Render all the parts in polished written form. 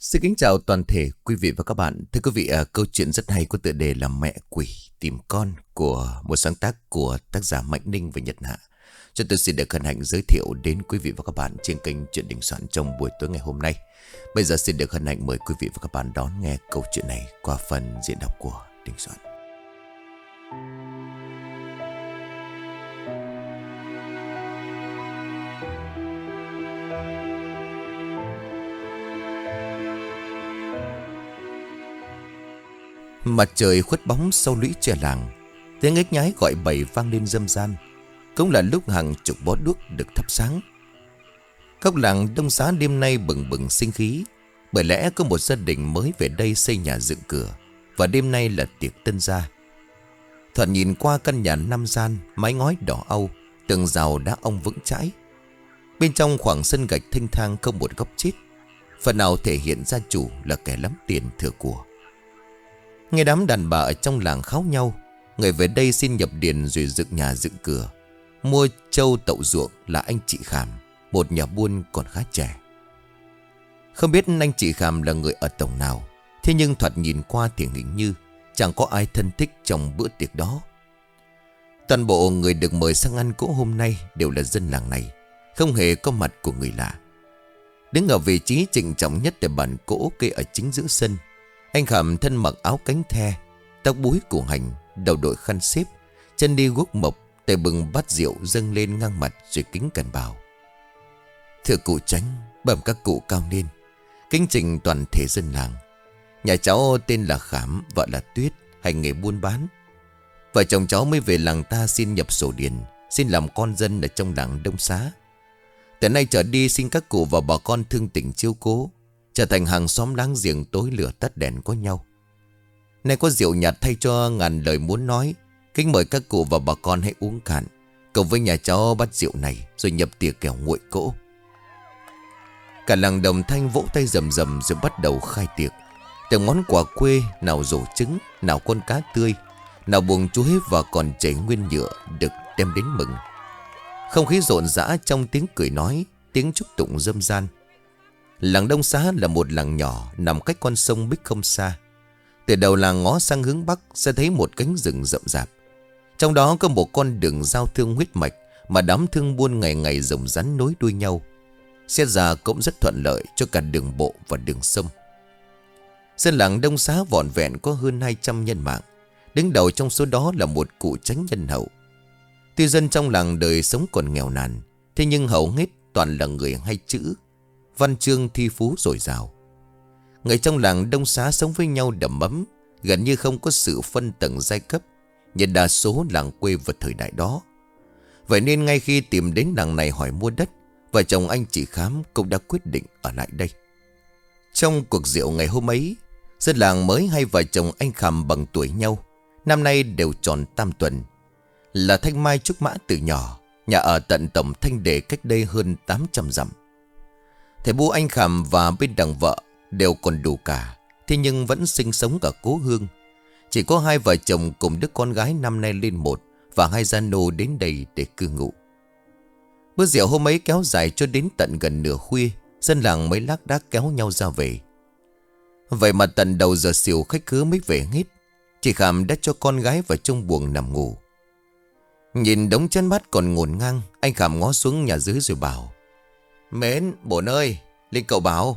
Xin kính chào toàn thể quý vị và các bạn. Thưa quý vị, câu chuyện rất hay có tựa đề là Mẹ Quỷ Tìm Con của một sáng tác của tác giả Mạnh Ninh và Nhật Hạ. Cho tôi xin được hân hạnh giới thiệu đến quý vị và các bạn trên kênh Chuyện Đình Soạn trong buổi tối ngày hôm nay. Bây giờ xin được hân hạnh mời quý vị và các bạn đón nghe câu chuyện này qua phần diễn đọc của Đình Soạn. Mặt trời khuất bóng sau lũy tre làng, tiếng ếch nhái gọi bầy vang lên râm ran. Cũng là lúc hàng chục bó đuốc được thắp sáng. Góc làng Đông Xá đêm nay bừng bừng sinh khí, bởi lẽ có một gia đình mới về đây xây nhà dựng cửa, và đêm nay là tiệc tân gia. Thoạt nhìn qua căn nhà năm gian, mái ngói đỏ âu, tường rào đá ong vững chãi. Bên trong khoảng sân gạch thênh thang không một góc chết, phần nào thể hiện gia chủ là kẻ lắm tiền thừa của. Nghe đám đàn bà ở trong làng kháo nhau, người về đây xin nhập điền rồi dựng nhà dựng cửa. Mua trâu tậu ruộng là anh chị Khảm, một nhà buôn còn khá trẻ. Không biết anh chị Khảm là người ở tổng nào, thế nhưng thoạt nhìn qua thì hình như chẳng có ai thân thích trong bữa tiệc đó. Toàn bộ người được mời sang ăn cỗ hôm nay đều là dân làng này, không hề có mặt của người lạ. Đứng ở vị trí trịnh trọng nhất tại bàn cỗ kê ở chính giữa sân, anh Khảm thân mặc áo cánh the, tóc búi củ hành, đầu đội khăn xếp, chân đi guốc mộc, tay bừng bát rượu dâng lên ngang mặt rồi kính cẩn bảo: "Thưa cụ Chánh, bẩm các cụ cao niên, kính trình toàn thể dân làng. Nhà cháu tên là Khảm, vợ là Tuyết, hành nghề buôn bán. Vợ chồng cháu mới về làng ta xin nhập sổ điền, xin làm con dân ở trong làng Đông Xá. Từ nay trở đi xin các cụ và bà con thương tình chiếu cố, trở thành hàng xóm láng giềng tối lửa tắt đèn có nhau. Nay có rượu nhạt thay cho ngàn lời muốn nói, kính mời các cụ và bà con hãy uống cạn, cùng với nhà cháu bát rượu này rồi nhập tiệc kẻo nguội cỗ." Cả làng đồng thanh vỗ tay rầm rầm rồi bắt đầu khai tiệc. Từng món quà quê, nào rổ trứng, nào con cá tươi, nào buồng chuối và còn chảy nguyên nhựa được đem đến mừng. Không khí rộn rã trong tiếng cười nói, tiếng chúc tụng râm ran. Làng Đông Xá là một làng nhỏ nằm cách con sông Bích không xa. Từ đầu làng ngó sang hướng Bắc sẽ thấy một cánh rừng rậm rạp. Trong đó có một con đường giao thương huyết mạch mà đám thương buôn ngày ngày rồng rắn nối đuôi nhau. Xét ra cũng rất thuận lợi cho cả đường bộ và đường sông. Dân làng Đông Xá vỏn vẹn có hơn 200 nhân mạng. Đứng đầu trong số đó là một cụ Chánh nhân hậu. Tuy dân trong làng đời sống còn nghèo nàn, thế nhưng hầu hết toàn là người hay chữ, văn chương thi phú dồi dào. Người trong làng Đông Xá sống với nhau đầm ấm, gần như không có sự phân tầng giai cấp như đa số làng quê vào thời đại đó. Vậy nên ngay khi tìm đến làng này hỏi mua đất, vợ chồng anh chị Khám cũng đã quyết định ở lại đây. Trong cuộc rượu ngày hôm ấy, dân làng mới hay vợ chồng anh Khảm bằng tuổi nhau, năm nay đều tròn tam tuần, là Thanh Mai Trúc Mã từ nhỏ, nhà ở tận tổng Thanh Đề cách đây hơn 800 dặm. Thầy bu anh Khảm và bên đằng vợ đều còn đủ cả, thế nhưng vẫn sinh sống ở cố hương. Chỉ có hai vợ chồng cùng đứa con gái năm nay lên một và hai gia nô đến đây để cư ngụ. Bữa rượu hôm ấy kéo dài cho đến tận gần nửa khuya, dân làng mới lác đác kéo nhau ra về. Vậy mà tận đầu giờ xỉu khách khứa mới về hết. Chị Khảm đã cho con gái vào trong buồng nằm ngủ. Nhìn đống chén bát còn ngổn ngang, anh Khảm ngó xuống nhà dưới rồi bảo: "Mến, bổn ơi, lên cậu bảo."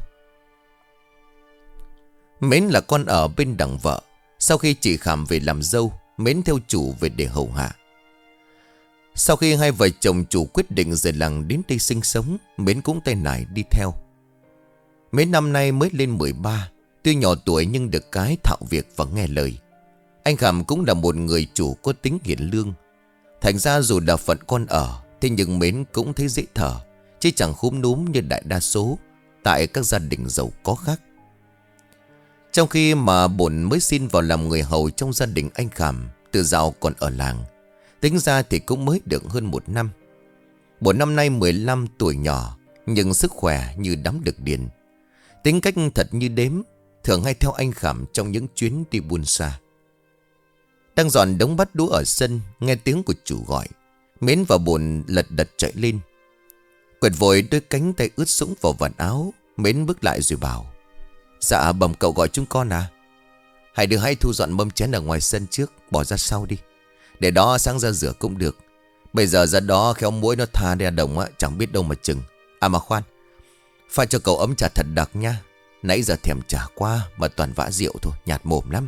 Mến là con ở bên đằng vợ. Sau khi chị Khảm về làm dâu, Mến theo chủ về để hầu hạ. Sau khi hai vợ chồng chủ quyết định rời làng đến đây sinh sống, Mến cũng tay nải đi theo. Mến năm nay mới lên 13, tuy nhỏ tuổi nhưng được cái thạo việc và nghe lời. Anh Khảm cũng là một người chủ có tính hiền lương. Thành ra dù là phận con ở, thế nhưng Mến cũng thấy dễ thở, chứ chẳng khúm núm như đại đa số tại các gia đình giàu có khác. Trong khi mà bổn mới xin vào làm người hầu trong gia đình anh Khảm từ dạo còn ở làng, tính ra thì cũng mới được hơn 1 năm. Bổn năm nay 15 tuổi nhỏ, nhưng sức khỏe như đắm được điền. Tính cách thật như đếm, thường hay theo anh Khảm trong những chuyến đi buôn xa. Đang dọn đống bát đũa ở sân, nghe tiếng của chủ gọi, Mến và bồn lật đật chạy lên. Quệt vội đôi cánh tay ướt sũng vào vạt áo, Mến bước lại rồi bảo: Dạ bẩm cậu gọi chúng con à? Hai đứa hãy thu dọn mâm chén ở ngoài sân trước, bỏ ra sau đi. Để đó sáng ra rửa cũng được. Bây giờ ra đó khéo muỗi nó tha ra đồng á, chẳng biết đâu mà chừng. À mà khoan, pha cho cậu ấm trà thật đặc nha. Nãy giờ thèm trà quá mà toàn vã rượu thôi, nhạt mồm lắm.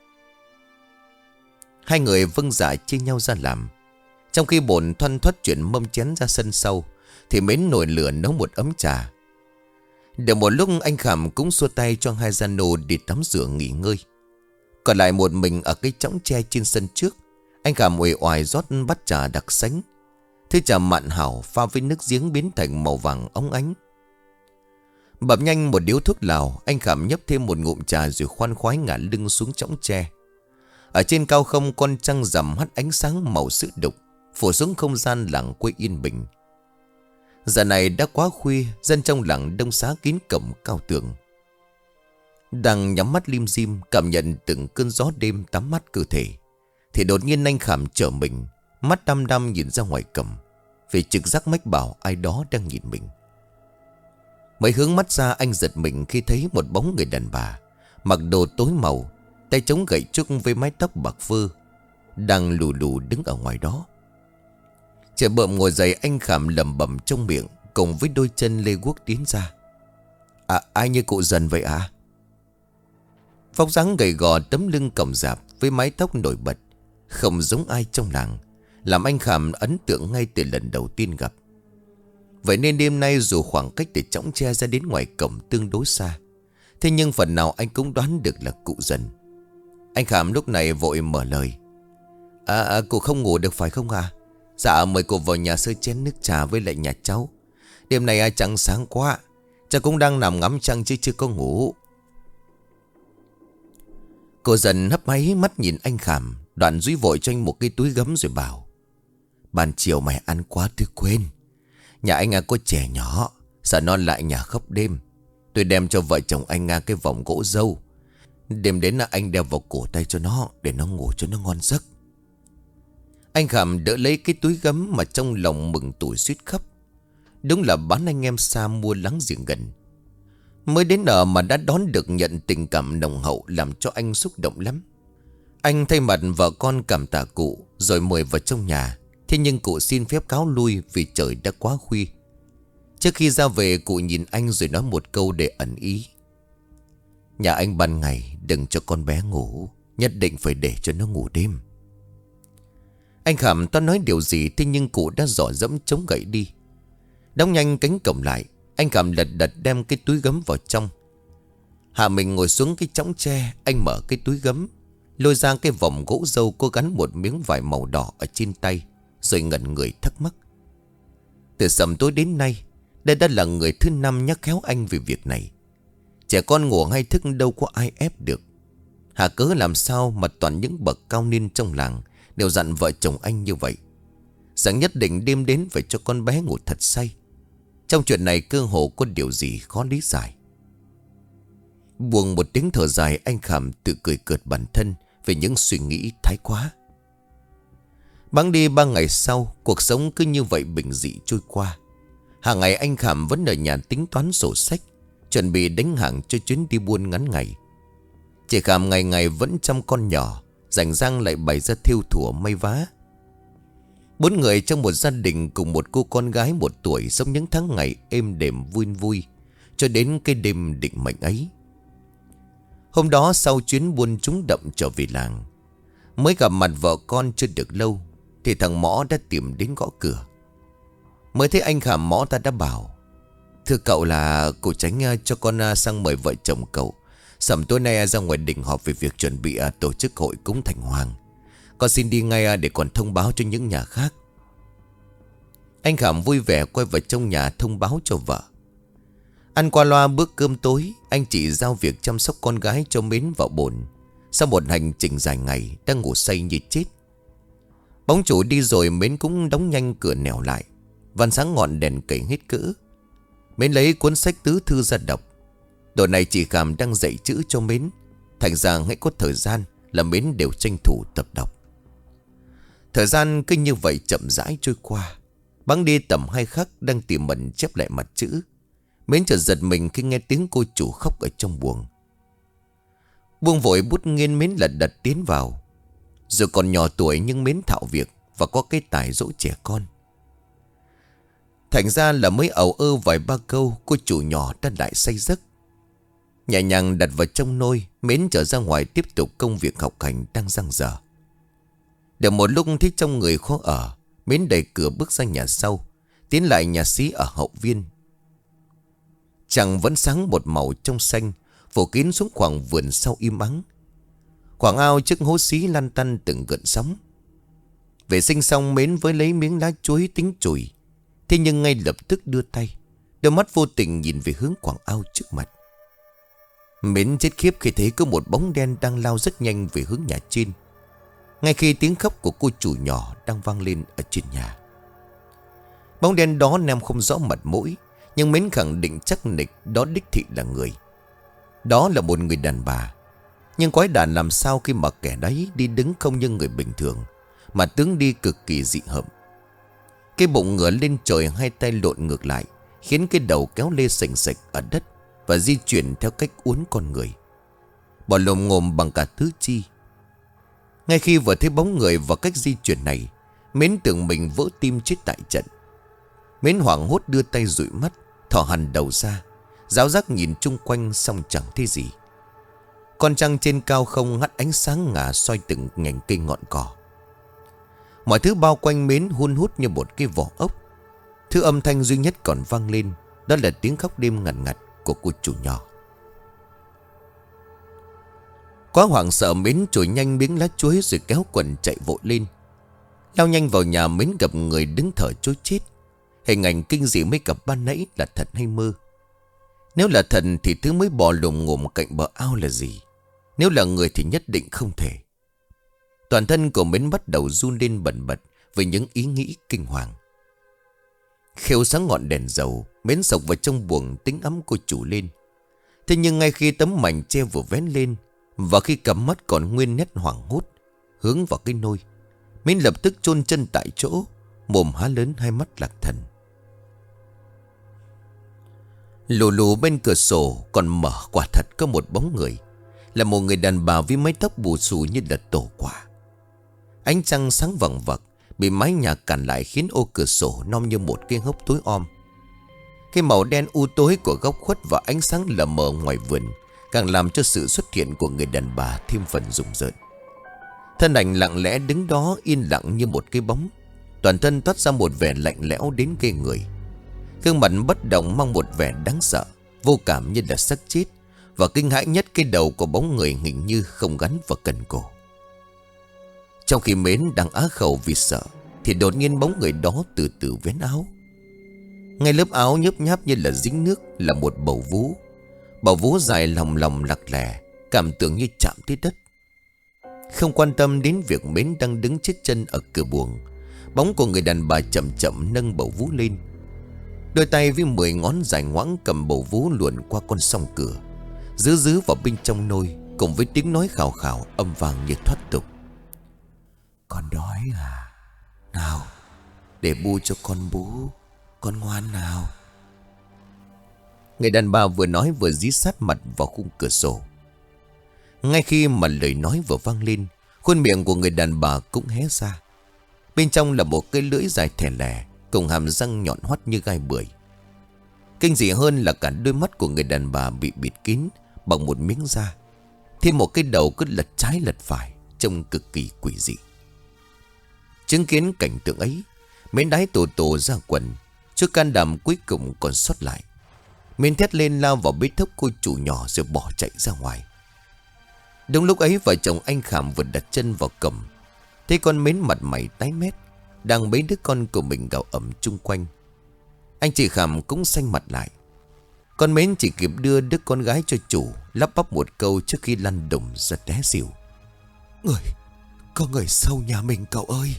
Hai người vâng dạ chia nhau ra làm. Trong khi bổn thoăn thoắt chuyển mâm chén ra sân sau, thì Mến nổi lửa nấu một ấm trà. Được một lúc anh Khảm cũng xua tay cho hai gia nô đi tắm rửa nghỉ ngơi. Còn lại một mình ở cái chõng tre trên sân trước, anh Khảm uể oải rót bát trà đặc sánh. Thứ trà mặn hảo pha với nước giếng biến thành màu vàng óng ánh. Bập nhanh một điếu thuốc lào, anh Khảm nhấp thêm một ngụm trà rồi khoan khoái ngả lưng xuống chõng tre. Ở trên cao không, con trăng rằm hắt ánh sáng màu sữa đục phủ xuống không gian làng quê yên bình. Giờ này đã quá khuya, dân trong làng đông xá kín cổng cao tường. Đang nhắm mắt lim dim cảm nhận từng cơn gió đêm tắm mắt cơ thể, thì đột nhiên anh Khảm trở mình, mắt đăm đăm nhìn ra ngoài cổng, vì trực giác mách bảo ai đó đang nhìn mình. Mới hướng mắt ra, anh giật mình khi thấy một bóng người đàn bà mặc đồ tối màu, tay chống gậy trúc với mái tóc bạc phơ, đang lù lù đứng ở ngoài đó. Trẻ bợm ngồi dậy, anh Khảm lẩm bẩm trong miệng, cùng với đôi chân lê guốc tiến ra. À, ai như cụ Dần vậy à? Vóc dáng gầy gò, tấm lưng còng rạp với mái tóc nổi bật, không giống ai trong làng, làm anh Khảm ấn tượng ngay từ lần đầu tiên gặp. Vậy nên đêm nay dù khoảng cách để chõng tre ra đến ngoài cổng tương đối xa, thế nhưng phần nào anh cũng đoán được là cụ Dần. Anh Khảm lúc này vội mở lời. Cụ không ngủ được phải không à? Dạ mời cụ vào nhà sơi chén nước trà với lại nhà cháu. Đêm nay trăng sáng quá, cháu cũng đang nằm ngắm trăng chứ chưa có ngủ. Cô Dần hấp háy mắt nhìn anh Khảm, đoạn dúi vội cho anh một cái túi gấm rồi bảo. Ban chiều mày ăn quá tôi quên. Nhà anh có trẻ nhỏ, sợ nó lại nhà khóc đêm. Tôi đem cho vợ chồng anh cái vòng gỗ dâu. Đêm đến là anh đeo vào cổ tay cho nó, để nó ngủ cho nó ngon giấc. Anh Khảm đỡ lấy cái túi gấm mà trong lòng mừng tủi suýt khóc. Đúng là bán anh em xa mua láng giềng gần. Mới đến ở mà đã đón được nhận tình cảm nồng hậu, làm cho anh xúc động lắm. Anh thay mặt vợ con cảm tạ cụ rồi mời vào trong nhà. Thế nhưng cụ xin phép cáo lui vì trời đã quá khuya. Trước khi ra về, cụ nhìn anh rồi nói một câu để ẩn ý. Nhà anh ban ngày đừng cho con bé ngủ, nhất định phải để cho nó ngủ đêm. Anh Khảm toan nói điều gì, thế nhưng cụ đã dò dẫm chống gậy đi. Đóng nhanh cánh cổng lại, anh Khảm lật đật đem cái túi gấm vào trong. Hạ mình ngồi xuống cái chõng tre, anh mở cái túi gấm, lôi ra cái vòng gỗ dâu có gắn một miếng vải màu đỏ ở trên tay, rồi ngẩn người thắc mắc. Từ sầm tối đến nay, đây đã là người thứ 5 nhắc khéo anh về việc này. Trẻ con ngủ hay thức đâu có ai ép được. Hà cớ làm sao mà toàn những bậc cao niên trong làng đều dặn vợ chồng anh như vậy, rằng nhất định đêm đến phải cho con bé ngủ thật say. Trong chuyện này cơ hồ có điều gì khó lý giải. Buông một tiếng thở dài, anh Khảm tự cười cợt bản thân về những suy nghĩ thái quá. Bẵng đi 3 ngày sau, cuộc sống cứ như vậy bình dị trôi qua. Hàng ngày anh Khảm vẫn ở nhà tính toán sổ sách, chuẩn bị đánh hàng cho chuyến đi buôn ngắn ngày. Chị Khảm ngày ngày vẫn chăm con nhỏ, rảnh rang lại bày ra thêu thủa may vá. 4 người trong một gia đình cùng một cô con gái 1 tuổi sống những tháng ngày êm đềm vui vui, cho đến cái đêm định mệnh ấy. Hôm đó sau chuyến buôn trúng đậm trở về làng, mới gặp mặt vợ con chưa được lâu, thì thằng Mõ đã tìm đến gõ cửa. Mới thấy anh Khảm, Mõ ta đã bảo. Thưa cậu, là cụ Tránh cho con sang mời vợ chồng cậu Sẩm tối nay ra ngoài đình họp về việc chuẩn bị tổ chức hội cúng Thành Hoàng. Con xin đi ngay để còn thông báo cho những nhà khác. Anh Khảm vui vẻ quay vào trong nhà thông báo cho vợ. Ăn qua loa bữa cơm tối, anh chị giao việc chăm sóc con gái cho Mến vào bồn. Sau một hành trình dài ngày, đang ngủ say như chết. Bóng chủ đi rồi, Mến cũng đóng nhanh cửa nẻo lại. Van sáng ngọn đèn cầy hết cỡ. Mến lấy cuốn sách tứ thư ra đọc. Độ này chị Khảm đang dạy chữ cho Mến, thành ra hãy có thời gian là Mến đều tranh thủ tập đọc. Thời gian cứ như vậy chậm rãi trôi qua. Bẵng đi tầm 2 khắc, đang tỉ mẩn chép lại mặt chữ, Mến chợt giật mình khi nghe tiếng cô chủ khóc ở trong buồng. Buông vội bút nghiên, Mến lật đật tiến vào. Dù còn nhỏ tuổi nhưng Mến thạo việc và có cái tài dỗ trẻ con. Thành ra là mới ầu ơ vài ba câu, cô chủ nhỏ đã lại say giấc. Nhẹ nhàng đặt vào trong nôi, Mến trở ra ngoài tiếp tục công việc học hành đang dang dở. Được một lúc thấy trong người khó ở, Mến đẩy cửa bước ra nhà sau, tiến lại nhà xí ở hậu viên. Trăng vẫn sáng một màu trong xanh, phủ kín xuống khoảng vườn sau im ắng. Khoảng ao trước hố xí lăn tăn từng gợn sóng. Vệ sinh xong, Mến với lấy miếng lá chuối tính chùi. Thế nhưng ngay lập tức đưa tay, đôi mắt vô tình nhìn về hướng khoảng ao trước mặt. Mến chết khiếp khi thấy có một bóng đen đang lao rất nhanh về hướng nhà trên, ngay khi tiếng khóc của cô chủ nhỏ đang vang lên ở trên nhà. Bóng đen đó Nam không rõ mặt mũi, nhưng Mến khẳng định chắc nịch đó đích thị là người. Đó là một người đàn bà. Nhưng quái đản làm sao khi mà kẻ đấy đi đứng không như người bình thường, mà tướng đi cực kỳ dị hợm. Cái bụng ngửa lên trời, hai tay lộn ngược lại, khiến cái đầu kéo lê sành sạch ở đất và di chuyển theo cách uốn con người, bỏ lồm ngồm bằng cả tứ chi. Ngay khi vừa thấy bóng người và cách di chuyển này, Mến tưởng mình vỡ tim chết tại trận. Mến hoảng hốt đưa tay dụi mắt, thò hằn đầu ra, ráo rác nhìn chung quanh xong chẳng thấy gì. Con trăng trên cao không hắt ánh sáng ngả soi từng nhành cây ngọn cỏ. Mọi thứ bao quanh Mến hun hút như một cái vỏ ốc. Thứ âm thanh duy nhất còn vang lên, đó là tiếng khóc đêm ngặt ngặt của cô chủ nhỏ. Quá hoảng sợ, Mến chổi nhanh miếng lá chuối rồi kéo quần chạy vội lên. Lao nhanh vào nhà, Mến gặp người đứng thở trối chết. Hình ảnh kinh dị mới gặp ban nãy là thật hay mơ? Nếu là thật thì thứ mới bò lồm ngồm cạnh bờ ao là gì? Nếu là người thì nhất định không thể. Toàn thân của Mến bắt đầu run lên bần bật với những ý nghĩ kinh hoàng. Khêu sáng ngọn đèn dầu, Mến sộc vào trong buồng tính ấm cô chủ lên. Thế nhưng ngay khi tấm mảnh che vừa vén lên, và khi cặp mắt còn nguyên nét hoảng hốt hướng vào cái nôi, Mến lập tức chôn chân tại chỗ, mồm há lớn, hai mắt lạc thần. Lù lù bên cửa sổ còn mở quả thật có một bóng người, là một người đàn bà với mái tóc bù xù như là tổ quả. Ánh trăng sáng vằng vặc bị mái nhà cản lại, khiến ô cửa sổ nom như một cái hốc tối om. Cái màu đen u tối của góc khuất và ánh sáng lờ mờ ngoài vườn càng làm cho sự xuất hiện của người đàn bà thêm phần rùng rợn. Thân ảnh lặng lẽ đứng đó yên lặng như một cái bóng, toàn thân toát ra một vẻ lạnh lẽo đến ghê người. Gương mặt bất động mang một vẻ đáng sợ, vô cảm như là xác chết. Và kinh hãi nhất, cái đầu của bóng người hình như không gắn vào cần cổ. Trong khi Mến đang á khẩu vì sợ, thì đột nhiên bóng người đó từ từ vén áo. Ngay lớp áo nhớp nháp như là dính nước là một bầu vú. Bầu vú dài lòng lòng lặc lẻ, cảm tưởng như chạm tới đất. Không quan tâm đến việc Mến đang đứng chết chân ở cửa buồng, bóng của người đàn bà chậm chậm nâng bầu vú lên. Đôi tay với 10 ngón dài ngoãng cầm bầu vú luồn qua con song cửa, giữ vào bên trong nôi, cùng với tiếng nói khào khào âm vang như thoát tục. Con đói à? Nào, để bu cho con bú, con ngoan nào. Người đàn bà vừa nói vừa dí sát mặt vào khung cửa sổ. Ngay khi mà lời nói vừa vang lên, khuôn miệng của người đàn bà cũng hé ra. Bên trong là một cái lưỡi dài thè lè, cùng hàm răng nhọn hoắt như gai bưởi. Kinh dị hơn là cả đôi mắt của người đàn bà bị bịt kín bằng một miếng da, thêm một cái đầu cứ lật trái lật phải, trông cực kỳ quỷ dị. Chứng kiến cảnh tượng ấy, Mến đái tổ ra quần, chút can đảm cuối cùng còn sót lại. Mến thét lên lao vào bế thốc cô chủ nhỏ rồi bỏ chạy ra ngoài. Đúng lúc ấy, vợ chồng anh Khảm vừa đặt chân vào cầm, thấy con Mến mặt mày tái mét đang bế đứa con của mình gào ầm chung quanh. Anh chị Khảm cũng xanh mặt lại. Con Mến chỉ kịp đưa đứa con gái cho chủ, lắp bắp một câu trước khi lăn đùng ra té xỉu. Có người sâu nhà mình cậu ơi.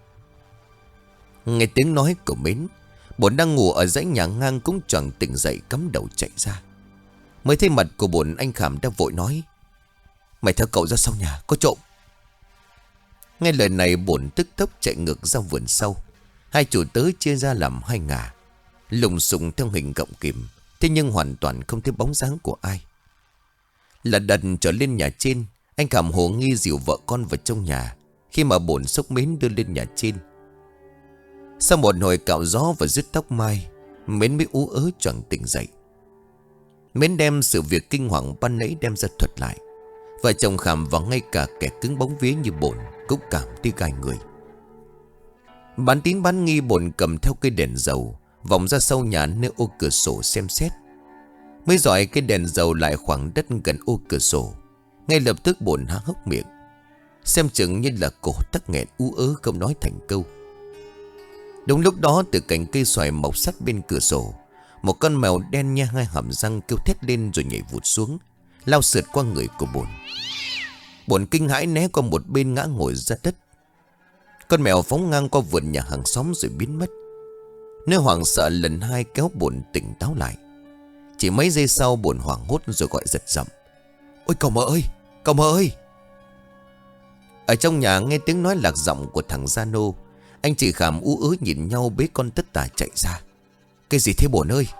Nghe tiếng nói của Mến, Bổn đang ngủ ở dãy nhà ngang cũng choàng tỉnh dậy, cắm đầu chạy ra. Mới thấy mặt của Bổn, anh Khảm đã vội nói: Mày theo cậu ra sau nhà, có trộm. Nghe lời này, Bổn tức tốc chạy ngược ra vườn sau. Hai chủ tớ chia ra làm hai ngả, lùng sùng theo hình gọng kìm, thế nhưng hoàn toàn không thấy bóng dáng của ai. Là đần trở lên nhà trên, anh Khảm hồ nghi dìu vợ con vào trong nhà. Khi mà bổn xốc Mến đưa lên nhà trên, sau một hồi cạo gió và dứt tóc mai, Mến mới ú ớ choàng tỉnh dậy. Mến đem sự việc kinh hoàng ban nãy đem ra thuật lại. Vợ chồng Khảm và ngay cả kẻ cứng bóng vía như bổn cũng cảm thấy gai người. Bán tín bán nghi, bổn cầm theo cây đèn dầu vòng ra sau nhà nơi ô cửa sổ xem xét. Mới dọi cây đèn dầu lại khoảng đất gần ô cửa sổ, ngay lập tức bổn há hốc miệng, xem chừng như là cổ tắc nghẹn ú ớ không nói thành câu. Đúng lúc đó, từ cành cây xoài mọc sát bên cửa sổ, một con mèo đen nha hai hàm răng kêu thét lên rồi nhảy vụt xuống, lao sượt qua người của bổn. Bổn kinh hãi né qua một bên ngã ngồi ra đất. Con mèo phóng ngang qua vườn nhà hàng xóm rồi biến mất. Nơi hoảng sợ lần hai kéo bổn tỉnh táo lại. Chỉ mấy giây sau, bổn hoảng hốt rồi gọi giật giọng: "Ôi cậu mợ ơi, cậu mợ ơi!" Ở trong nhà nghe tiếng nói lạc giọng của thằng Gia Nô. Anh chị Khảm ú ớ nhìn nhau bế con tất tả chạy ra. "Cái gì thế bổn ơi?"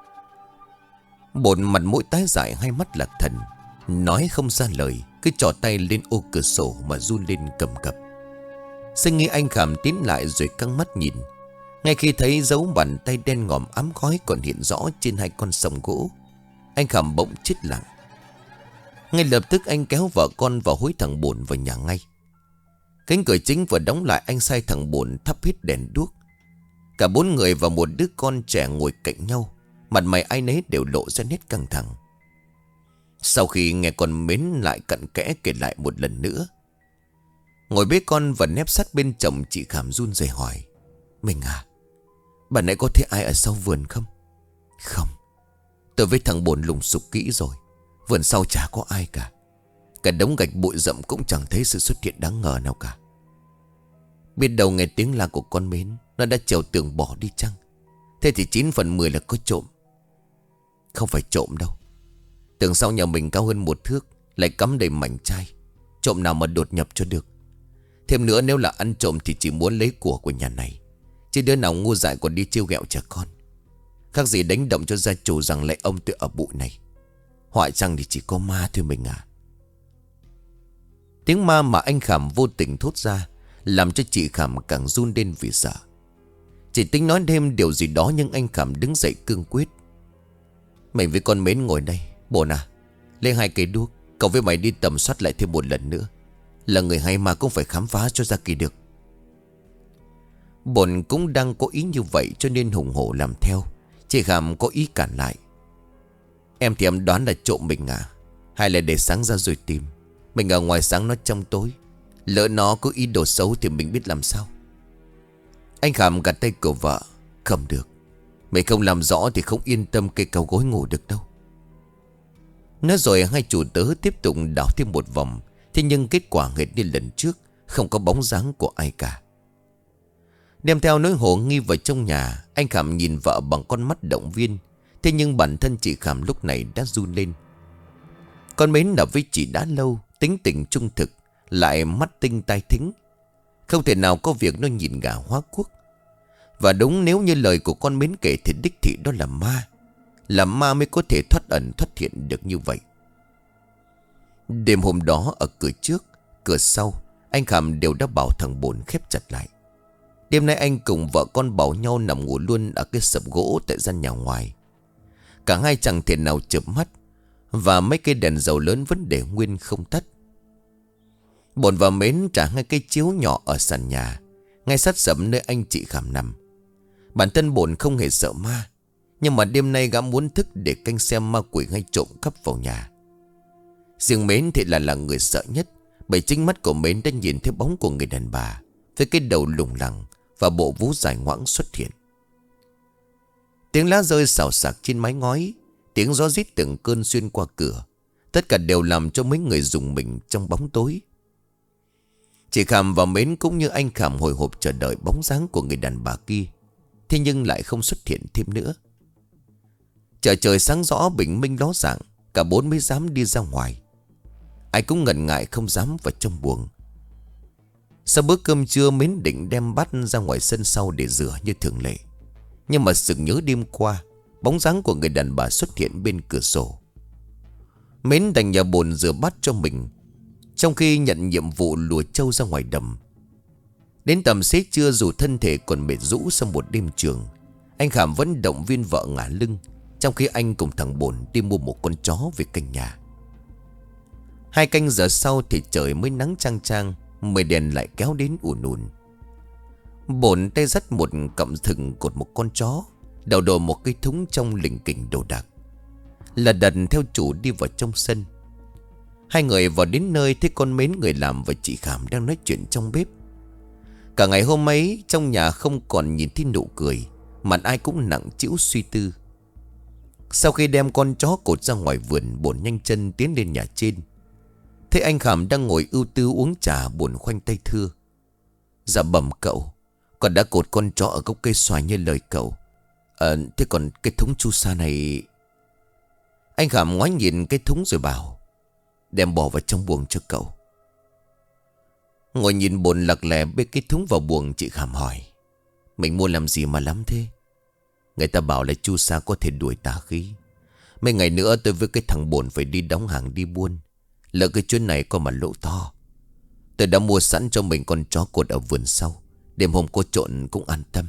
Bổn mặt mũi tái dại, hai mắt lạc thần, nói không ra lời, cứ trỏ tay lên ô cửa sổ mà run lên cầm cập. Sinh nghi anh Khảm tiến lại rồi căng mắt nhìn. Ngay khi thấy dấu bàn tay đen ngòm ám khói còn hiện rõ trên hai con sòng gỗ, anh Khảm bỗng chết lặng. Ngay lập tức anh kéo vợ con và hối thằng bổn vào nhà ngay. Cánh cửa chính vừa đóng lại, anh sai thằng bổn thắp hết đèn đuốc. Cả bốn người và một đứa con trẻ ngồi cạnh nhau, mặt mày ai nấy đều lộ ra nét căng thẳng. Sau khi nghe con Mến lại cặn kẽ kể lại một lần nữa, ngồi bế con và nép sát bên chồng, chị Khảm run rẩy hỏi: "Mình à, bà nãy có thấy ai ở sau vườn không?" "Không, tôi với thằng bổn lùng sục kỹ rồi, vườn sau chả có ai cả. Cả đống gạch bụi rậm cũng chẳng thấy sự xuất hiện đáng ngờ nào cả. Biết đâu nghe tiếng la của con Mến, nó đã trèo tường bỏ đi chăng? Thế thì 9 phần 10 là có trộm." "Không phải trộm đâu. Tường sau nhà mình cao hơn 1 thước, lại cắm đầy mảnh chai. Trộm nào mà đột nhập cho được. Thêm nữa, nếu là ăn trộm thì chỉ muốn lấy của nhà này, chứ đứa nào ngu dại còn đi trêu ghẹo trẻ con. Khác gì đánh động cho gia chủ rằng lại ông tôi ở bụi này. Họa chăng thì chỉ có ma thôi mình à." Tiếng ma mà anh Khảm vô tình thốt ra làm cho chị Khảm càng run lên vì sợ. Chị tính nói thêm điều gì đó, nhưng anh Khảm đứng dậy cương quyết: "Mày với con Mến ngồi đây. Bổn à, lấy 2 cây đuốc, cậu với mày đi tầm soát lại thêm một lần nữa. Là người hay ma cũng phải khám phá cho ra kỳ được." Bổn cũng đang có ý như vậy cho nên hùng hổ làm theo. Chị Khảm có ý cản lại: "Em thì em đoán là trộm mình à, hay là để sáng ra rồi tìm. Mình ở ngoài sáng, nó trong tối. Lỡ nó có ý đồ xấu thì mình biết làm sao." Anh Khảm gạt tay của vợ: "Không được, mày không làm rõ thì không yên tâm cây cao gối ngủ được đâu." Nói rồi hai chủ tớ tiếp tục đảo thêm một vòng. Thế nhưng kết quả hệt như lần trước, không có bóng dáng của ai cả. Đem theo nỗi hồ nghi vào trong nhà, anh Khảm nhìn vợ bằng con mắt động viên. Thế nhưng bản thân chị Khảm lúc này đã run lên. Con Mến ở với chị đã lâu, tính tình trung thực, lại mắt tinh tai thính. Không thể nào có việc nó nhìn gà hóa quốc. Và đúng, nếu như lời của con Mến kể thì đích thị đó là ma. Là ma mới có thể thoát ẩn thoát hiện được như vậy. Đêm hôm đó, ở cửa trước, cửa sau, anh Khảm đều đã bảo thằng bổn khép chặt lại. Đêm nay anh cùng vợ con bảo nhau nằm ngủ luôn ở cái sập gỗ tại gian nhà ngoài. Cả hai chẳng thể nào chợp mắt, và mấy cây đèn dầu lớn vẫn để nguyên không tắt. Bổn và Mến trả 2 cây chiếu nhỏ ở sàn nhà, ngay sát sầm nơi anh chị Khảm nằm. Bản thân bổn không hề sợ ma, nhưng mà đêm nay gã muốn thức để canh xem ma quỷ hay trộm cắp vào nhà. Riêng Mến thì là người sợ nhất, bởi chính mắt của Mến đã nhìn thấy bóng của người đàn bà với cái đầu lủng lẳng và bộ vú dài ngoãng xuất hiện. Tiếng lá rơi xào xạc trên mái ngói, tiếng gió rít từng cơn xuyên qua cửa, tất cả đều làm cho mấy người rùng mình trong bóng tối. Chị Khảm và Mến cũng như anh Khảm hồi hộp chờ đợi bóng dáng của người đàn bà kia. Thế nhưng lại không xuất hiện thêm nữa. Trời sáng rõ bình minh ló dạng, cả bốn mới dám đi ra ngoài. Ai cũng ngần ngại không dám vào trong buồng. Sau bữa cơm trưa, Mến định đem bát ra ngoài sân sau để rửa như thường lệ. Nhưng mà sực nhớ đêm qua bóng dáng của người đàn bà xuất hiện bên cửa sổ. Mến đành nhờ bồn rửa bát cho mình, trong khi nhận nhiệm vụ lùa trâu ra ngoài đầm. Đến tầm xế trưa, dù thân thể còn mệt rũ sau một đêm trường, anh Khảm vẫn động viên vợ ngả lưng, trong khi anh cùng thằng Bồn đi mua một con chó về canh nhà. 2 canh giờ sau thì trời mới nắng chang chang, mây đèn lại kéo đến ùn ùn. Bồn tay dắt một cọng thừng cột một con chó, đầu đồ một cái thúng trong lình kình đồ đạc, là đần theo chủ đi vào trong sân. 2 người vào đến nơi thấy con Mến, người làm, và chị Khảm đang nói chuyện trong bếp. Cả ngày hôm ấy trong nhà không còn nhìn thấy nụ cười, mặt ai cũng nặng trĩu suy tư. Sau khi đem con chó cột ra ngoài vườn, Bồn nhanh chân tiến lên nhà trên. Thấy anh Khảm đang ngồi ưu tư uống trà, Bồn khoanh tay thưa: "Dạ bẩm cậu, con đã cột con chó ở gốc cây xoài như lời cậu. Thế còn cái thúng chu sa này?" Anh Khảm ngoái nhìn cái thúng rồi bảo: "Đem bỏ vào trong buồng cho cậu." Ngồi nhìn Bồn lặc lè bê cái thúng vào buồng, chị Khảm hỏi: "Mình mua làm gì mà lắm thế?" "Người ta bảo là chu sa có thể đuổi tà khí. Mấy ngày nữa tôi với cái thằng Bồn phải đi đóng hàng đi buôn. Lỡ cái chuyến này có mà lỗ to. Tôi đã mua sẵn cho mình con chó cột ở vườn sau, đêm hôm có trộn cũng an tâm."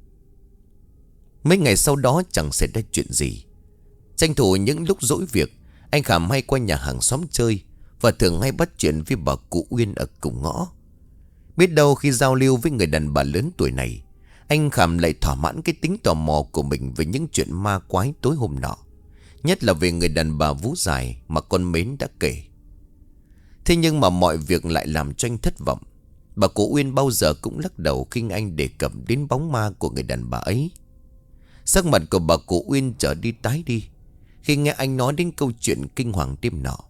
Mấy ngày sau đó chẳng xảy ra chuyện gì. Tranh thủ những lúc rỗi việc, anh Khảm hay qua nhà hàng xóm chơi, và thường hay bắt chuyện với bà cụ Uyên ở cùng ngõ. Biết đâu khi giao lưu với người đàn bà lớn tuổi này, anh Khảm lại thỏa mãn cái tính tò mò của mình về những chuyện ma quái tối hôm nọ, nhất là về người đàn bà vú dài mà con Mến đã kể. Thế nhưng mà mọi việc lại làm cho anh thất vọng. Bà cụ Uyên bao giờ cũng lắc đầu khi anh đề cập đến bóng ma của người đàn bà ấy. Sắc mặt của bà cụ Uyên trở đi tái đi khi nghe anh nói đến câu chuyện kinh hoàng đêm nọ.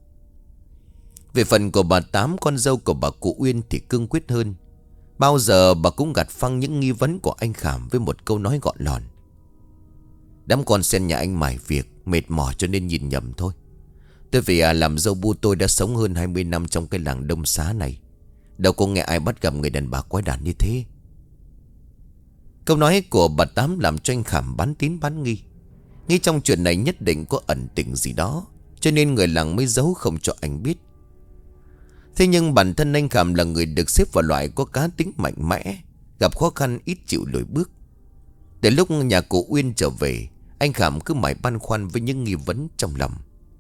Về phần của bà Tám, con dâu của bà cụ Uyên, thì cương quyết hơn. Bao giờ bà cũng gạt phăng những nghi vấn của anh Khảm với một câu nói gọn lòn: "Đám con sen nhà anh mải việc, mệt mỏi cho nên nhìn nhầm thôi. Tôi vì làm dâu bu tôi đã sống hơn 20 năm trong cái làng Đông Xá này, đâu có nghe ai bắt gặp người đàn bà quái đản như thế." Câu nói của bà Tám làm cho anh Khảm bán tín bán nghi, nghĩ trong chuyện này nhất định có ẩn tình gì đó, cho nên người làng mới giấu không cho anh biết. Thế nhưng bản thân anh Khảm là người được xếp vào loại có cá tính mạnh mẽ, gặp khó khăn ít chịu lùi bước. Đến lúc nhà cụ Uyên trở về, anh Khảm cứ mãi băn khoăn với những nghi vấn trong lòng.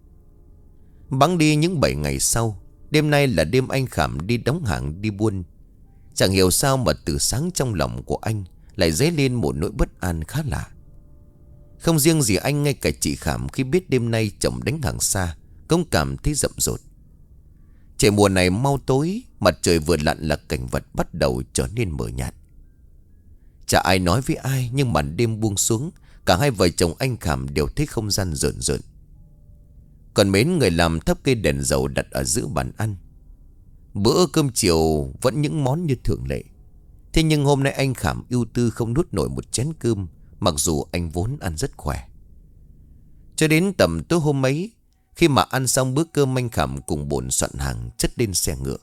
Bẵng đi những 7 ngày sau, đêm nay là đêm anh Khảm đi đóng hàng đi buôn. Chẳng hiểu sao mà từ sáng trong lòng của anh lại dấy lên một nỗi bất an khá lạ. Không riêng gì anh, ngay cả chị Khảm khi biết đêm nay chồng đánh hàng xa cũng cảm thấy rậm rột. Trời mùa này mau tối, mặt trời vừa lặn là cảnh vật bắt đầu trở nên mờ nhạt. Chả ai nói với ai, nhưng màn đêm buông xuống, cả hai vợ chồng anh Khảm đều thấy không gian rợn rợn. Còn Mến, người làm thắp cây đèn dầu đặt ở giữa bàn ăn. Bữa cơm chiều vẫn những món như thường lệ. Thế nhưng hôm nay anh Khảm ưu tư không nuốt nổi một chén cơm, mặc dù anh vốn ăn rất khỏe. Cho đến tầm tối hôm ấy, khi mà ăn xong bữa cơm, anh Khảm cùng Bồn soạn hàng chất lên xe ngựa.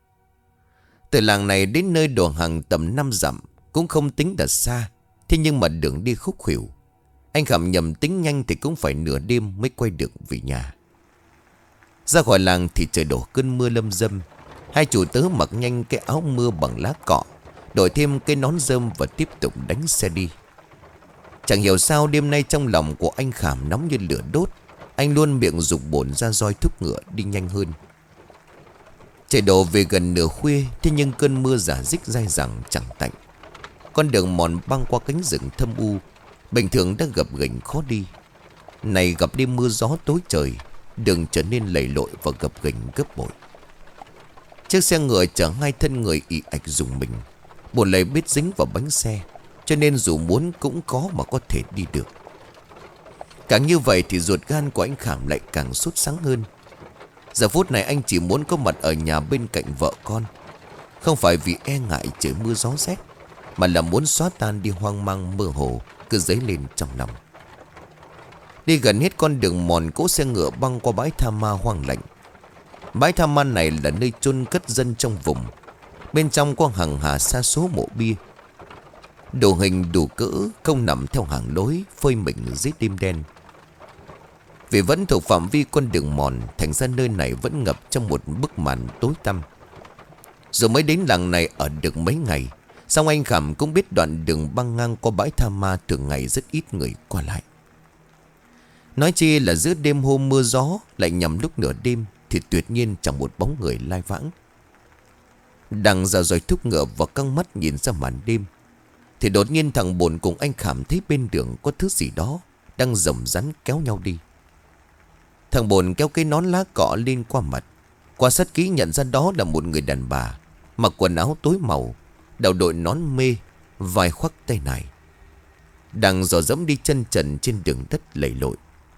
Từ làng này đến nơi đổ hàng tầm 5 dặm, cũng không tính là xa. Thế nhưng mà đường đi khúc khuỷu, anh Khảm nhầm tính nhanh thì cũng phải nửa đêm mới quay được về nhà. Ra khỏi làng thì trời đổ cơn mưa lâm dâm. Hai chủ tớ mặc nhanh cái áo mưa bằng lá cọ, đổi thêm cái nón rơm và tiếp tục đánh xe đi. Chẳng hiểu sao đêm nay trong lòng của anh Khảm nóng như lửa đốt. Anh luôn miệng giục Bồn ra roi thúc ngựa đi nhanh hơn. Trời đổ về gần nửa khuya, thế nhưng cơn mưa rả rích dai dẳng chẳng tạnh. Con đường mòn băng qua cánh rừng thâm u, bình thường đã gập ghềnh khó đi. Này gặp đêm mưa gió tối trời, đường trở nên lầy lội và gập ghềnh gấp bội. Chiếc xe ngựa chở hai thân người ì ạch rùng mình. Bồn lấy biết dính vào bánh xe, cho nên dù muốn cũng khó mà có thể đi được. Càng như vậy thì ruột gan của anh Khảm lại càng sốt sắng hơn. Giờ phút này anh chỉ muốn có mặt ở nhà bên cạnh vợ con. Không phải vì e ngại trời mưa gió rét, mà là muốn xóa tan đi hoang mang mơ hồ cứ dấy lên trong lòng. Đi gần hết con đường mòn, cỗ xe ngựa băng qua bãi tha ma hoang lạnh. Bãi tha ma này là nơi chôn cất dân trong vùng. Bên trong có hàng hà sa số mộ bia, đủ hình đủ cỡ, không nằm theo hàng lối, phơi mình dưới đêm đen. Vì vẫn thuộc phạm vi con đường mòn, thành ra nơi này vẫn ngập trong một bức màn tối tăm. Rồi mới đến làng này ở được mấy ngày, song anh Khảm cũng biết đoạn đường băng ngang qua bãi tha ma thường ngày rất ít người qua lại. Nói chi là giữa đêm hôm mưa gió, lại nhằm lúc nửa đêm, thì tuyệt nhiên chẳng một bóng người lai vãng. Đang giờ rồi thúc ngựa và căng mắt nhìn ra màn đêm, thì đột nhiên thằng Bồn cùng anh Khảm thấy bên đường có thứ gì đó đang rồng rắn kéo nhau đi. Thằng Bồn kéo cái nón lá cọ lên qua mặt, quan sát kỹ nhận ra đó là một người đàn bà, mặc quần áo tối màu, đầu đội nón mê, vai khoác tay nải, đang dò dẫm đi chân trần trên đường đất lầy lội.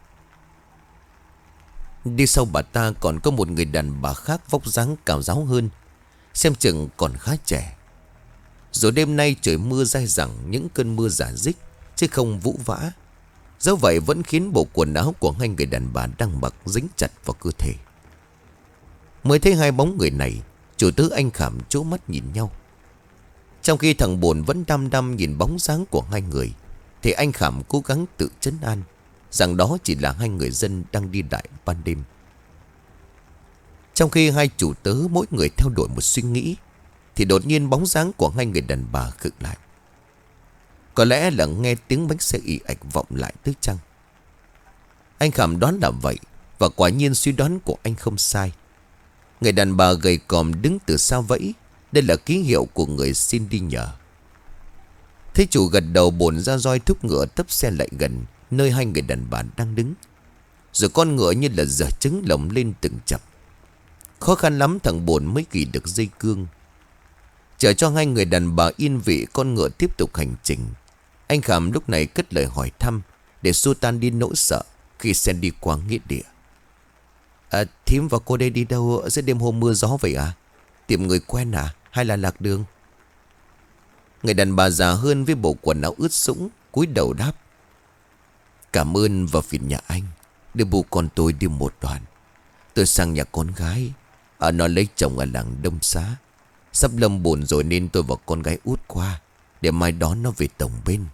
Đi sau bà ta còn có một người đàn bà khác vóc dáng cao ráo hơn, xem chừng còn khá trẻ. Rồi đêm nay trời mưa dai dẳng, những cơn mưa rả rích chứ không vũ vã. Dẫu vậy vẫn khiến bộ quần áo của hai người đàn bà đang mặc dính chặt vào cơ thể. Mới thấy hai bóng người này, chủ tớ anh Khảm trố mắt nhìn nhau. Trong khi thằng Bồn vẫn đăm đăm nhìn bóng dáng của hai người, thì anh Khảm cố gắng tự trấn an rằng đó chỉ là hai người dân đang đi đại ban đêm. Trong khi hai chủ tớ mỗi người theo đuổi một suy nghĩ, thì đột nhiên bóng dáng của hai người đàn bà khựng lại. Có lẽ là nghe tiếng bánh xe ì ạch vọng lại tới chăng. Anh Khảm đoán là vậy, và quả nhiên suy đoán của anh không sai. Người đàn bà gầy còm đứng từ xa vẫy. Đây là ký hiệu của người xin đi nhờ. Thấy chủ gật đầu, Bồn ra roi thúc ngựa tấp xe lại gần nơi hai người đàn bà đang đứng. Rồi con ngựa như là giở trứng lồng lên từng chập. Khó khăn lắm thằng Bồn mới gỉ được dây cương. Chờ cho hai người đàn bà yên vị, con ngựa tiếp tục hành trình. Anh Khảm lúc này cất lời hỏi thăm để xua tan đi nỗi sợ khi xe đi qua nghĩa địa. Thím và cô đây đi đâu giữa đêm hôm mưa gió vậy à? Tìm người quen à? Hay là lạc đường? Người đàn bà già hơn với bộ quần áo ướt sũng cúi đầu đáp: Cảm ơn và phiền nhà anh đưa bố con tôi đi một đoạn. Tôi sang nhà con gái, nó lấy chồng ở làng Đông Xá. Sắp lâm bồn rồi nên tôi và con gái út qua để mai đón nó về tổng bên.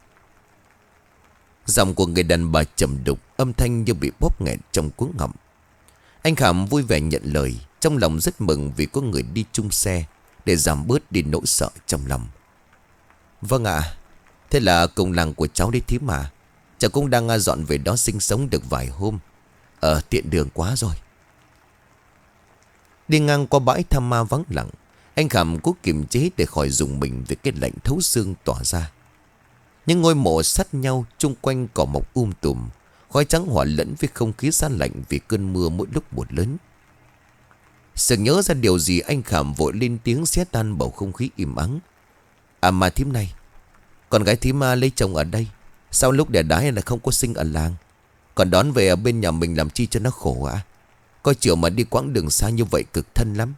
Giọng của người đàn bà trầm đục, âm thanh như bị bóp nghẹn trong cuống họng. Anh Khảm vui vẻ nhận lời, trong lòng rất mừng vì có người đi chung xe để giảm bớt đi nỗi sợ trong lòng. Vâng ạ, thế là cùng làng của cháu đi thím mà. Cháu cũng đang dọn về đó sinh sống được vài hôm. Tiện đường quá rồi. Đi ngang qua bãi tha ma vắng lặng, anh Khảm cố kiềm chế để khỏi rùng mình về cái lạnh thấu xương tỏa ra. Những ngôi mộ sát nhau, chung quanh cỏ mọc tùm, khói trắng hòa lẫn với không khí sa lạnh vì cơn mưa mỗi lúc một lớn. Sực nhớ ra điều gì, anh Khảm vội lên tiếng xé tan bầu không khí im ắng. Mà thím này, con gái thím lấy chồng ở đây, sao lúc đẻ đái là không có sinh ở làng, còn đón về ở bên nhà mình làm chi cho nó khổ ạ? Coi chiều mà đi quãng đường xa như vậy cực thân lắm.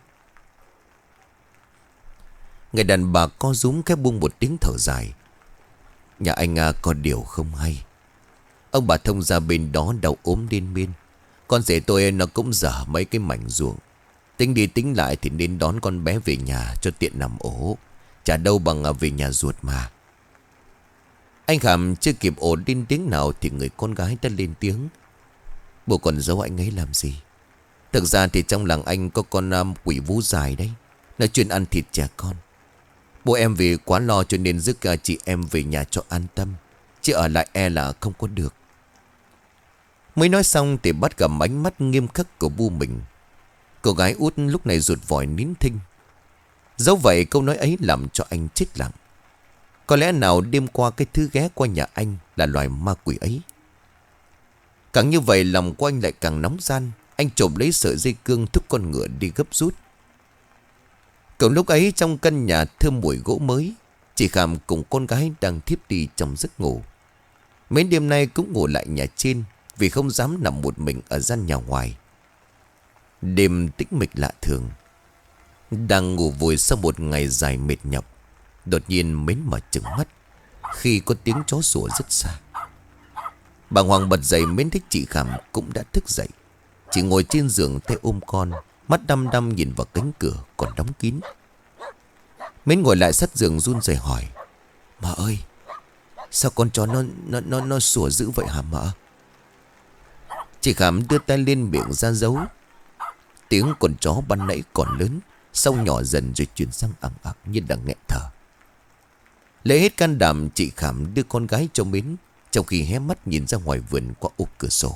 Người đàn bà co rúm cái buông một tiếng thở dài. Nhà anh có điều không hay. Ông bà thông ra bên đó đau ốm điên miên. Con rể tôi nó cũng dở mấy cái mảnh ruộng. Tính đi tính lại thì nên đón con bé về nhà cho tiện nằm ổ. Chả đâu bằng về nhà ruột mà. Anh Khảm chưa kịp ổn định tiếng nào thì người con gái đã lên tiếng. Bố còn giấu anh ấy làm gì? Thực ra thì trong làng anh có con quỷ vú dài đấy. Nó chuyên ăn thịt trẻ con. Bố em vì quá lo cho nên giúp chị em về nhà cho an tâm, chứ ở lại e là không có được. Mới nói xong thì bắt gặp ánh mắt nghiêm khắc của bu mình. Cô gái út lúc này rụt vòi nín thinh. Dẫu vậy câu nói ấy làm cho anh chết lặng. Có lẽ nào đêm qua cái thứ ghé qua nhà anh là loài ma quỷ ấy. Càng như vậy lòng của anh lại càng nóng gian. Anh chộp lấy sợi dây cương thúc con ngựa đi gấp rút. Cùng lúc ấy trong căn nhà thơm mùi gỗ mới, chị Khảm cùng con gái đang thiếp đi trong giấc ngủ. Mấy đêm nay cũng ngủ lại nhà trên vì không dám nằm một mình ở gian nhà ngoài. Đêm tĩnh mịch lạ thường. Đang ngủ vùi sau một ngày dài mệt nhọc, đột nhiên Mến mở trừng mắt khi có tiếng chó sủa rất xa. Bà Hoàng bật dậy, Mến thấy chị Khảm cũng đã thức dậy. Chị ngồi trên giường tay ôm con, mắt đăm đăm nhìn vào cánh cửa còn đóng kín. Mến ngồi lại sát giường run rẩy hỏi: Mợ ơi, sao con chó nó sủa dữ vậy hả mợ? Chị Khảm đưa tay lên miệng ra dấu. Tiếng con chó ban nãy còn lớn, sau nhỏ dần rồi chuyển sang ẳng ặc như đang nghẹn thở. Lấy hết can đảm, chị Khảm đưa con gái cho Mến, trong khi hé mắt nhìn ra ngoài vườn qua ô cửa sổ.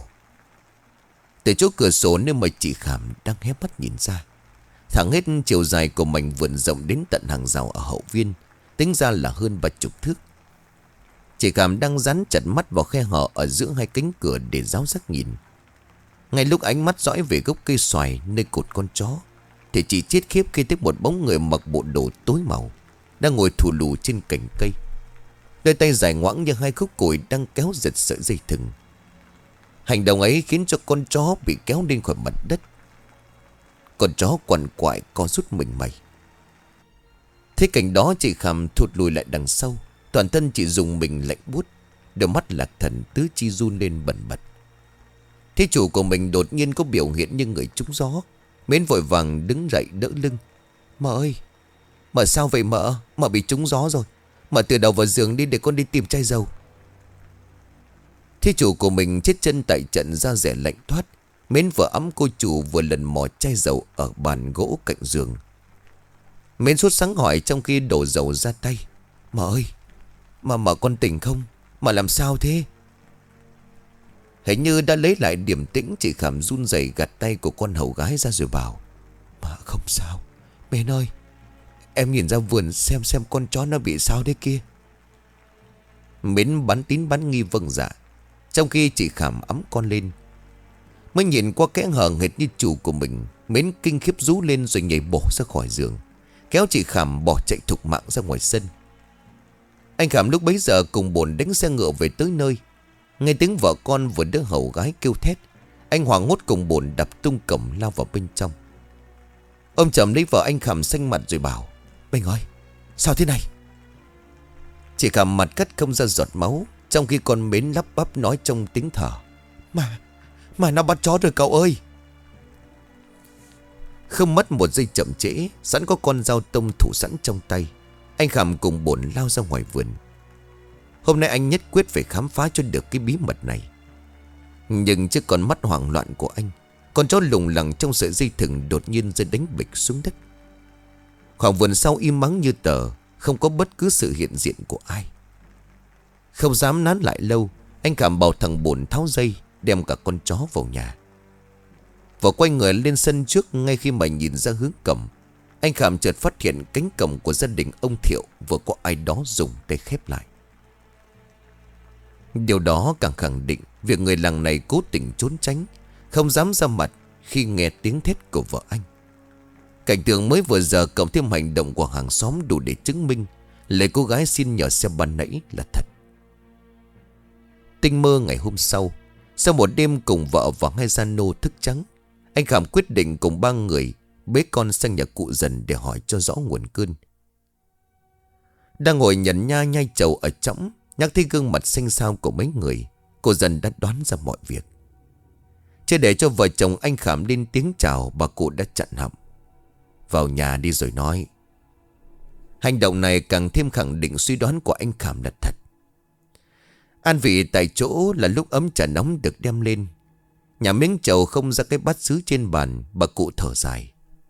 Từ chỗ cửa sổ nơi mà chị Khảm đang hé mắt nhìn ra, thẳng hết chiều dài của mảnh vườn rộng đến tận hàng rào ở hậu viên, tính ra là hơn 30 thước. Chị Khảm đang dán chặt mắt vào khe hở ở giữa hai cánh cửa để ráo rác nhìn. Ngay lúc ánh mắt dõi về gốc cây xoài nơi cột con chó, thì chị chết khiếp khi thấy một bóng người mặc bộ đồ tối màu đang ngồi thù lù trên cành cây. Đôi tay dài ngoãng như hai khúc củi đang kéo giật sợi dây thừng. Hành động ấy khiến cho con chó bị kéo lên khỏi mặt đất. Con chó quằn quại co rút mình mày. Thế cảnh đó, chị Khảm thụt lùi lại đằng sau, toàn thân chỉ dùng mình lạnh buốt, đôi mắt lạc thần tứ chi run lên bần bật. Thế chủ của mình đột nhiên có biểu hiện như người trúng gió. Mến vội vàng đứng dậy đỡ lưng. Mợ ơi, mợ sao vậy mợ? Mợ bị trúng gió rồi. Mợ tựa đầu vào giường đi để con đi tìm chai dầu. Thế chủ của mình chết chân tại trận, da rẻ lạnh thoát. Mến vừa ấm cô chủ vừa lần mò chai dầu ở bàn gỗ cạnh giường. Mến sốt sắng hỏi trong khi đổ dầu ra tay. Mợ ơi, mợ con tỉnh không? Mợ làm sao thế? Hình như đã lấy lại điểm tĩnh, chị Khảm run rẩy gạt tay của con hầu gái ra rồi bảo. Mà không sao. Mến ơi, em nhìn ra vườn xem con chó nó bị sao đấy kia. Mến bắn tín bắn nghi vâng dạ, trong khi chị Khảm ấm con lên. Mới nhìn qua kẽ hở hệt như chủ của mình, Mến kinh khiếp rú lên rồi nhảy bổ ra khỏi giường, kéo chị Khảm bỏ chạy thục mạng ra ngoài sân. Anh Khảm lúc bấy giờ cùng bồn đánh xe ngựa về tới nơi. Nghe tiếng vợ con vừa đỡ hầu gái kêu thét, anh hoảng hốt cùng bồn đập tung cổng lao vào bên trong. Ông chầm lấy vợ anh Khảm xanh mặt rồi bảo. Mình ơi, sao thế này? Chị Khảm mặt cắt không ra giọt máu, trong khi con Mến lắp bắp nói trong tiếng thở. Mà nó bắt chó rồi cậu ơi. Không mất một giây chậm trễ, sẵn có con dao tông thủ sẵn trong tay, anh Khảm cùng bồn lao ra ngoài vườn. Hôm nay anh nhất quyết phải khám phá cho được cái bí mật này. Nhưng trước con mắt hoảng loạn của anh, con chó lùng lẳng trong sợi dây thừng đột nhiên rơi đánh bịch xuống đất. Khoảng vườn sau im mắng như tờ, không có bất cứ sự hiện diện của ai. Không dám nán lại lâu, anh Khảm bảo thằng bồn tháo dây, đem cả con chó vào nhà. Và quay người lên sân trước, ngay khi mà nhìn ra hướng cổng, anh Khảm chợt phát hiện cánh cổng của gia đình ông Thiệu vừa có ai đó dùng tay khép lại. Điều đó càng khẳng định việc người làng này cố tình trốn tránh, không dám ra mặt khi nghe tiếng thét của vợ anh. Cảnh tượng mới vừa giờ cộng thêm hành động của hàng xóm đủ để chứng minh lời cô gái xin nhờ xe ban nãy là thật. Tinh mơ ngày hôm sau, sau một đêm cùng vợ và hai gia nô thức trắng, anh Khảm quyết định cùng ba người bế con sang nhà cụ Dần để hỏi cho rõ nguồn cơn. Đang ngồi nhẩn nha nhai trầu ở trõng, nhắc thấy gương mặt xanh xao của mấy người, cô Dần đã đoán ra mọi việc. Chưa để cho vợ chồng anh Khảm lên tiếng chào, bà cụ đã chặn họng. Vào nhà đi rồi nói. Hành động này càng thêm khẳng định suy đoán của anh Khảm là thật. An vị tại chỗ là lúc ấm trà nóng được đem lên. Nhà miếng trầu không ra cái bát sứ trên bàn, bà cụ thở dài.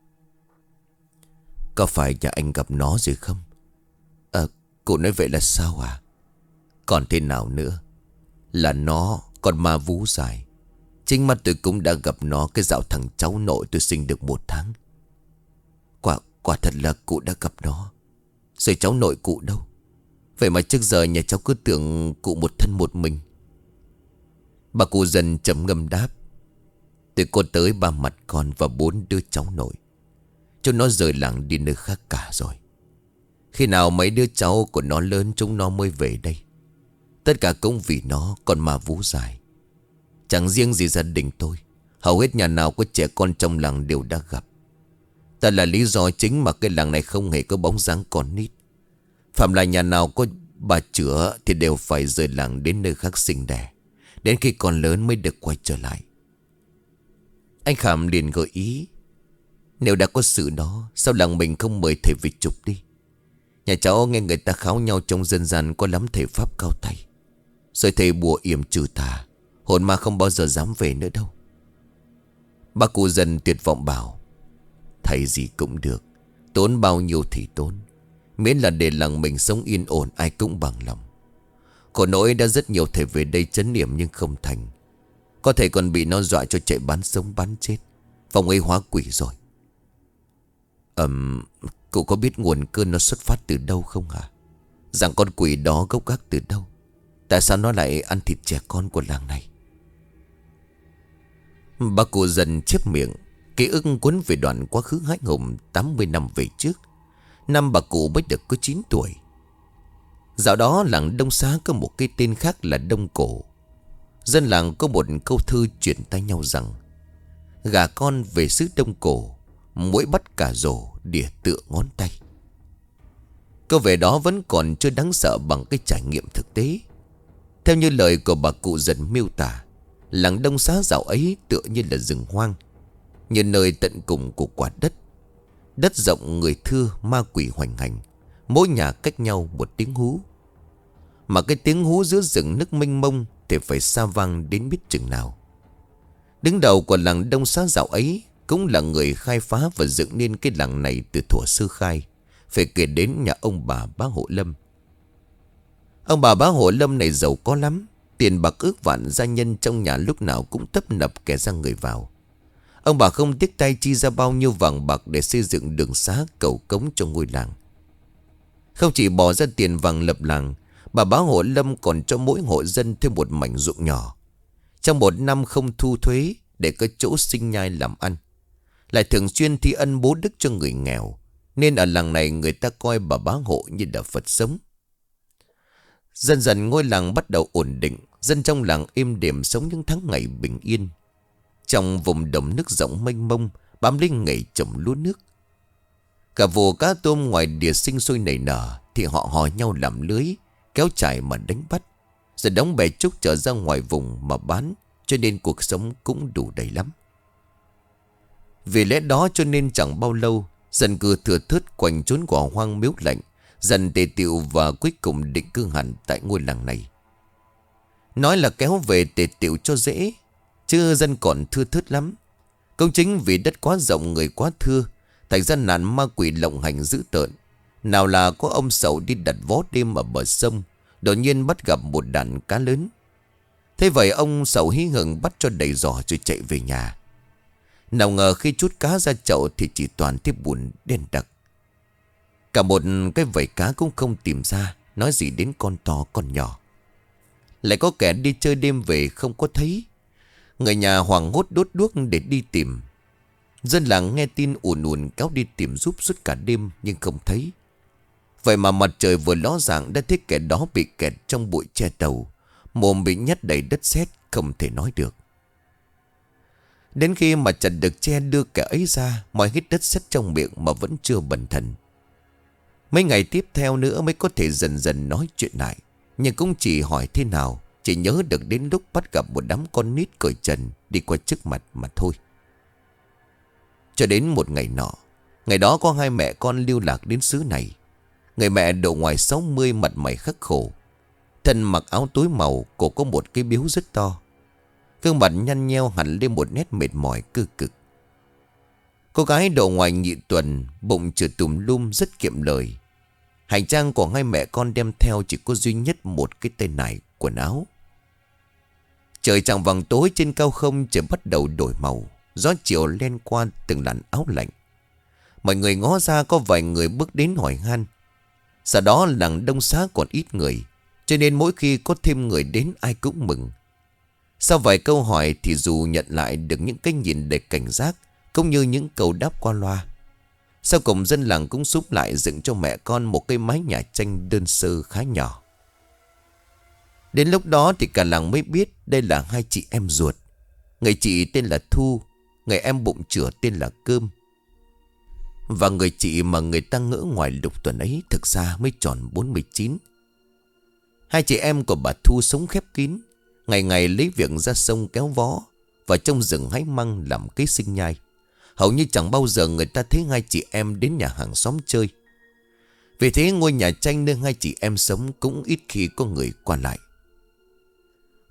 Có phải nhà anh gặp nó rồi không? Cụ nói vậy là sao à? Còn thế nào nữa? Là nó, con ma vú dài. Chính mắt tôi cũng đã gặp nó cái dạo thằng cháu nội tôi sinh được 1 tháng. Quả thật là cụ đã gặp nó. Rồi cháu nội cụ đâu? Vậy mà trước giờ nhà cháu cứ tưởng cụ một thân một mình. Bà cụ Dần trầm ngâm đáp. Tôi có tới 3 mặt con và 4 đứa cháu nội. Chúng nó rời làng đi nơi khác cả rồi. Khi nào mấy đứa cháu của nó lớn chúng nó mới về đây. Tất cả cũng vì nó, con ma vú dài. Chẳng riêng gì gia đình tôi, hầu hết nhà nào có trẻ con trong làng đều đã gặp. Ta là lý do chính mà cái làng này không hề có bóng dáng con nít. Phạm là nhà nào có bà chữa thì đều phải rời làng đến nơi khác sinh đẻ, đến khi còn lớn mới được quay trở lại. Anh Khảm liền gợi ý. Nếu đã có sự đó, sao làng mình không mời thầy về chụp đi? Nhà cháu nghe người ta kháo nhau trong dân gian có lắm thầy pháp cao tay. Rồi thầy bùa yểm trừ tà, Hồn ma không bao giờ dám về nữa đâu. Bà cụ dần tuyệt vọng bảo: Thầy gì cũng được, tốn bao nhiêu thì tốn, miễn là để làng mình sống yên ổn ai cũng bằng lòng. Khổ nỗi đã rất nhiều thầy về đây trấn niệm nhưng không thành. Có thể còn bị nó dọa cho chạy bán sống bán chết. Phòng ấy hóa quỷ rồi. Cụ có biết nguồn cơn nó xuất phát từ đâu không hả? Rằng con quỷ đó gốc gác từ đâu? Tại sao nó lại ăn thịt trẻ con của làng này? Bà cụ dần chép miệng. Ký ức cuốn về đoạn quá khứ hãi hùng 80 năm về trước. Năm bà cụ mới được có 9 tuổi. Dạo đó làng Đông Xá có một cái tên khác là Đông Cổ. Dân làng có một câu thơ truyền tay nhau rằng: gà con về xứ Đông Cổ, muỗi bắt cả rổ đỉa tựa ngón tay. Câu về đó vẫn còn chưa đáng sợ bằng cái trải nghiệm thực tế. Theo như lời của bà cụ dần miêu tả, làng Đông Xá dạo ấy tựa như là rừng hoang, như nơi tận cùng của quả đất. Đất rộng người thưa, ma quỷ hoành hành, mỗi nhà cách nhau một tiếng hú. Mà cái tiếng hú giữa rừng nước mênh mông thì phải xa vang đến biết chừng nào. Đứng đầu của làng Đông Xá dạo ấy cũng là người khai phá và dựng nên cái làng này từ thuở sơ khai, phải kể đến nhà ông bà Bá Hộ Lâm. Ông bà Bá Hộ Lâm này giàu có lắm. Tiền bạc ước vạn, gia nhân trong nhà lúc nào cũng tấp nập kẻ ra người vào. Ông bà không tiếc tay chi ra bao nhiêu vàng bạc để xây dựng đường xá cầu cống cho ngôi làng. Không chỉ bỏ ra tiền vàng lập làng, bà Bá Hộ Lâm còn cho mỗi hộ dân thêm một mảnh ruộng nhỏ. Trong một năm không thu thuế để có chỗ sinh nhai làm ăn. Lại thường xuyên thi ân bố đức cho người nghèo, nên ở làng này người ta coi bà Bá Hộ như là Phật sống. Dần dần ngôi làng bắt đầu ổn định. Dân trong làng êm đềm sống những tháng ngày bình yên. Trong vùng đồng nước rộng mênh mông, bám lấy nghề trồng lúa nước. Cả vụ cá tôm ngoài đìa sinh sôi nảy nở thì họ hò nhau làm lưới, kéo chài mà đánh bắt, rồi đóng bè trúc trở ra ngoài vùng mà bán. Cho nên cuộc sống cũng đủ đầy lắm. Vì lẽ đó cho nên chẳng bao lâu, dân cư thừa thớt quanh chốn cỏ hoang miếu lạnh dần tề tựu và cuối cùng định cư hẳn tại ngôi làng này. Nói là kéo về tề tựu cho dễ, chứ dân còn thưa thớt lắm. Công chính vì đất quá rộng người quá thưa, thành ra nạn ma quỷ lộng hành dữ tợn. Nào là có ông Sẩu đi đặt vó đêm ở bờ sông, đột nhiên bắt gặp một đàn cá lớn. Thế vậy ông Sẩu hí hửng bắt cho đầy giỏ rồi chạy về nhà. Nào ngờ khi trút cá ra chậu thì chỉ toàn thấy bùn đen đặc. Cả một cái vẩy cá cũng không tìm ra, nói gì đến con to con nhỏ. Lại có kẻ đi chơi đêm về không có thấy. Người nhà hoảng hốt đốt đuốc để đi tìm. Dân làng nghe tin ùn ùn kéo đi tìm giúp suốt cả đêm nhưng không thấy. Vậy mà mặt trời vừa ló dạng đã thấy kẻ đó bị kẹt trong bụi tre tàu, mồm bị nhét đầy đất sét không thể nói được. Đến khi mà chặt được tre đưa kẻ ấy ra, mọi hít đất sét trong miệng mà vẫn chưa bần thần. Mấy ngày tiếp theo nữa mới có thể dần dần nói chuyện lại, nhưng cũng chỉ hỏi thế nào, chỉ nhớ được đến lúc bắt gặp một đám con nít cởi trần đi qua trước mặt mà thôi. Cho đến một ngày nọ, ngày đó có hai mẹ con lưu lạc đến xứ này. Người mẹ độ ngoài 60, mặt mày khắc khổ, thân mặc áo tối màu, cổ có một cái biếu rất to. Gương mặt nhăn nheo hẳn lên một nét mệt mỏi cơ cực. Cô gái độ ngoài nhị tuần, bụng chừa tùm lum rất kiệm lời. Hành trang của hai mẹ con đem theo chỉ có duy nhất một cái tay nải quần áo. Trời chạng vàng tối, trên cao không trời bắt đầu đổi màu. Gió chiều len qua từng làn áo lạnh. Mọi người ngó ra có vài người bước đến hỏi han. Sau đó làng Đông Xá còn ít người, cho nên mỗi khi có thêm người đến ai cũng mừng. Sau vài câu hỏi thì dù nhận lại được những cái nhìn đầy cảnh giác, cũng như những câu đáp qua loa, sau cùng dân làng cũng xúm lại dựng cho mẹ con một cái mái nhà tranh đơn sơ khá nhỏ. Đến lúc đó thì cả làng mới biết đây là hai chị em ruột. Người chị tên là Thu, người em bụng chửa tên là Cơm. Và người chị mà người ta ngỡ ngoài Lục Tuần ấy thực ra mới tròn 49. Hai chị em của bà Thu sống khép kín, ngày ngày lấy việc ra sông kéo vó và trong rừng hái măng làm kế sinh nhai. Hầu như chẳng bao giờ người ta thấy hai chị em đến nhà hàng xóm chơi. Vì thế ngôi nhà tranh nơi hai chị em sống cũng ít khi có người qua lại.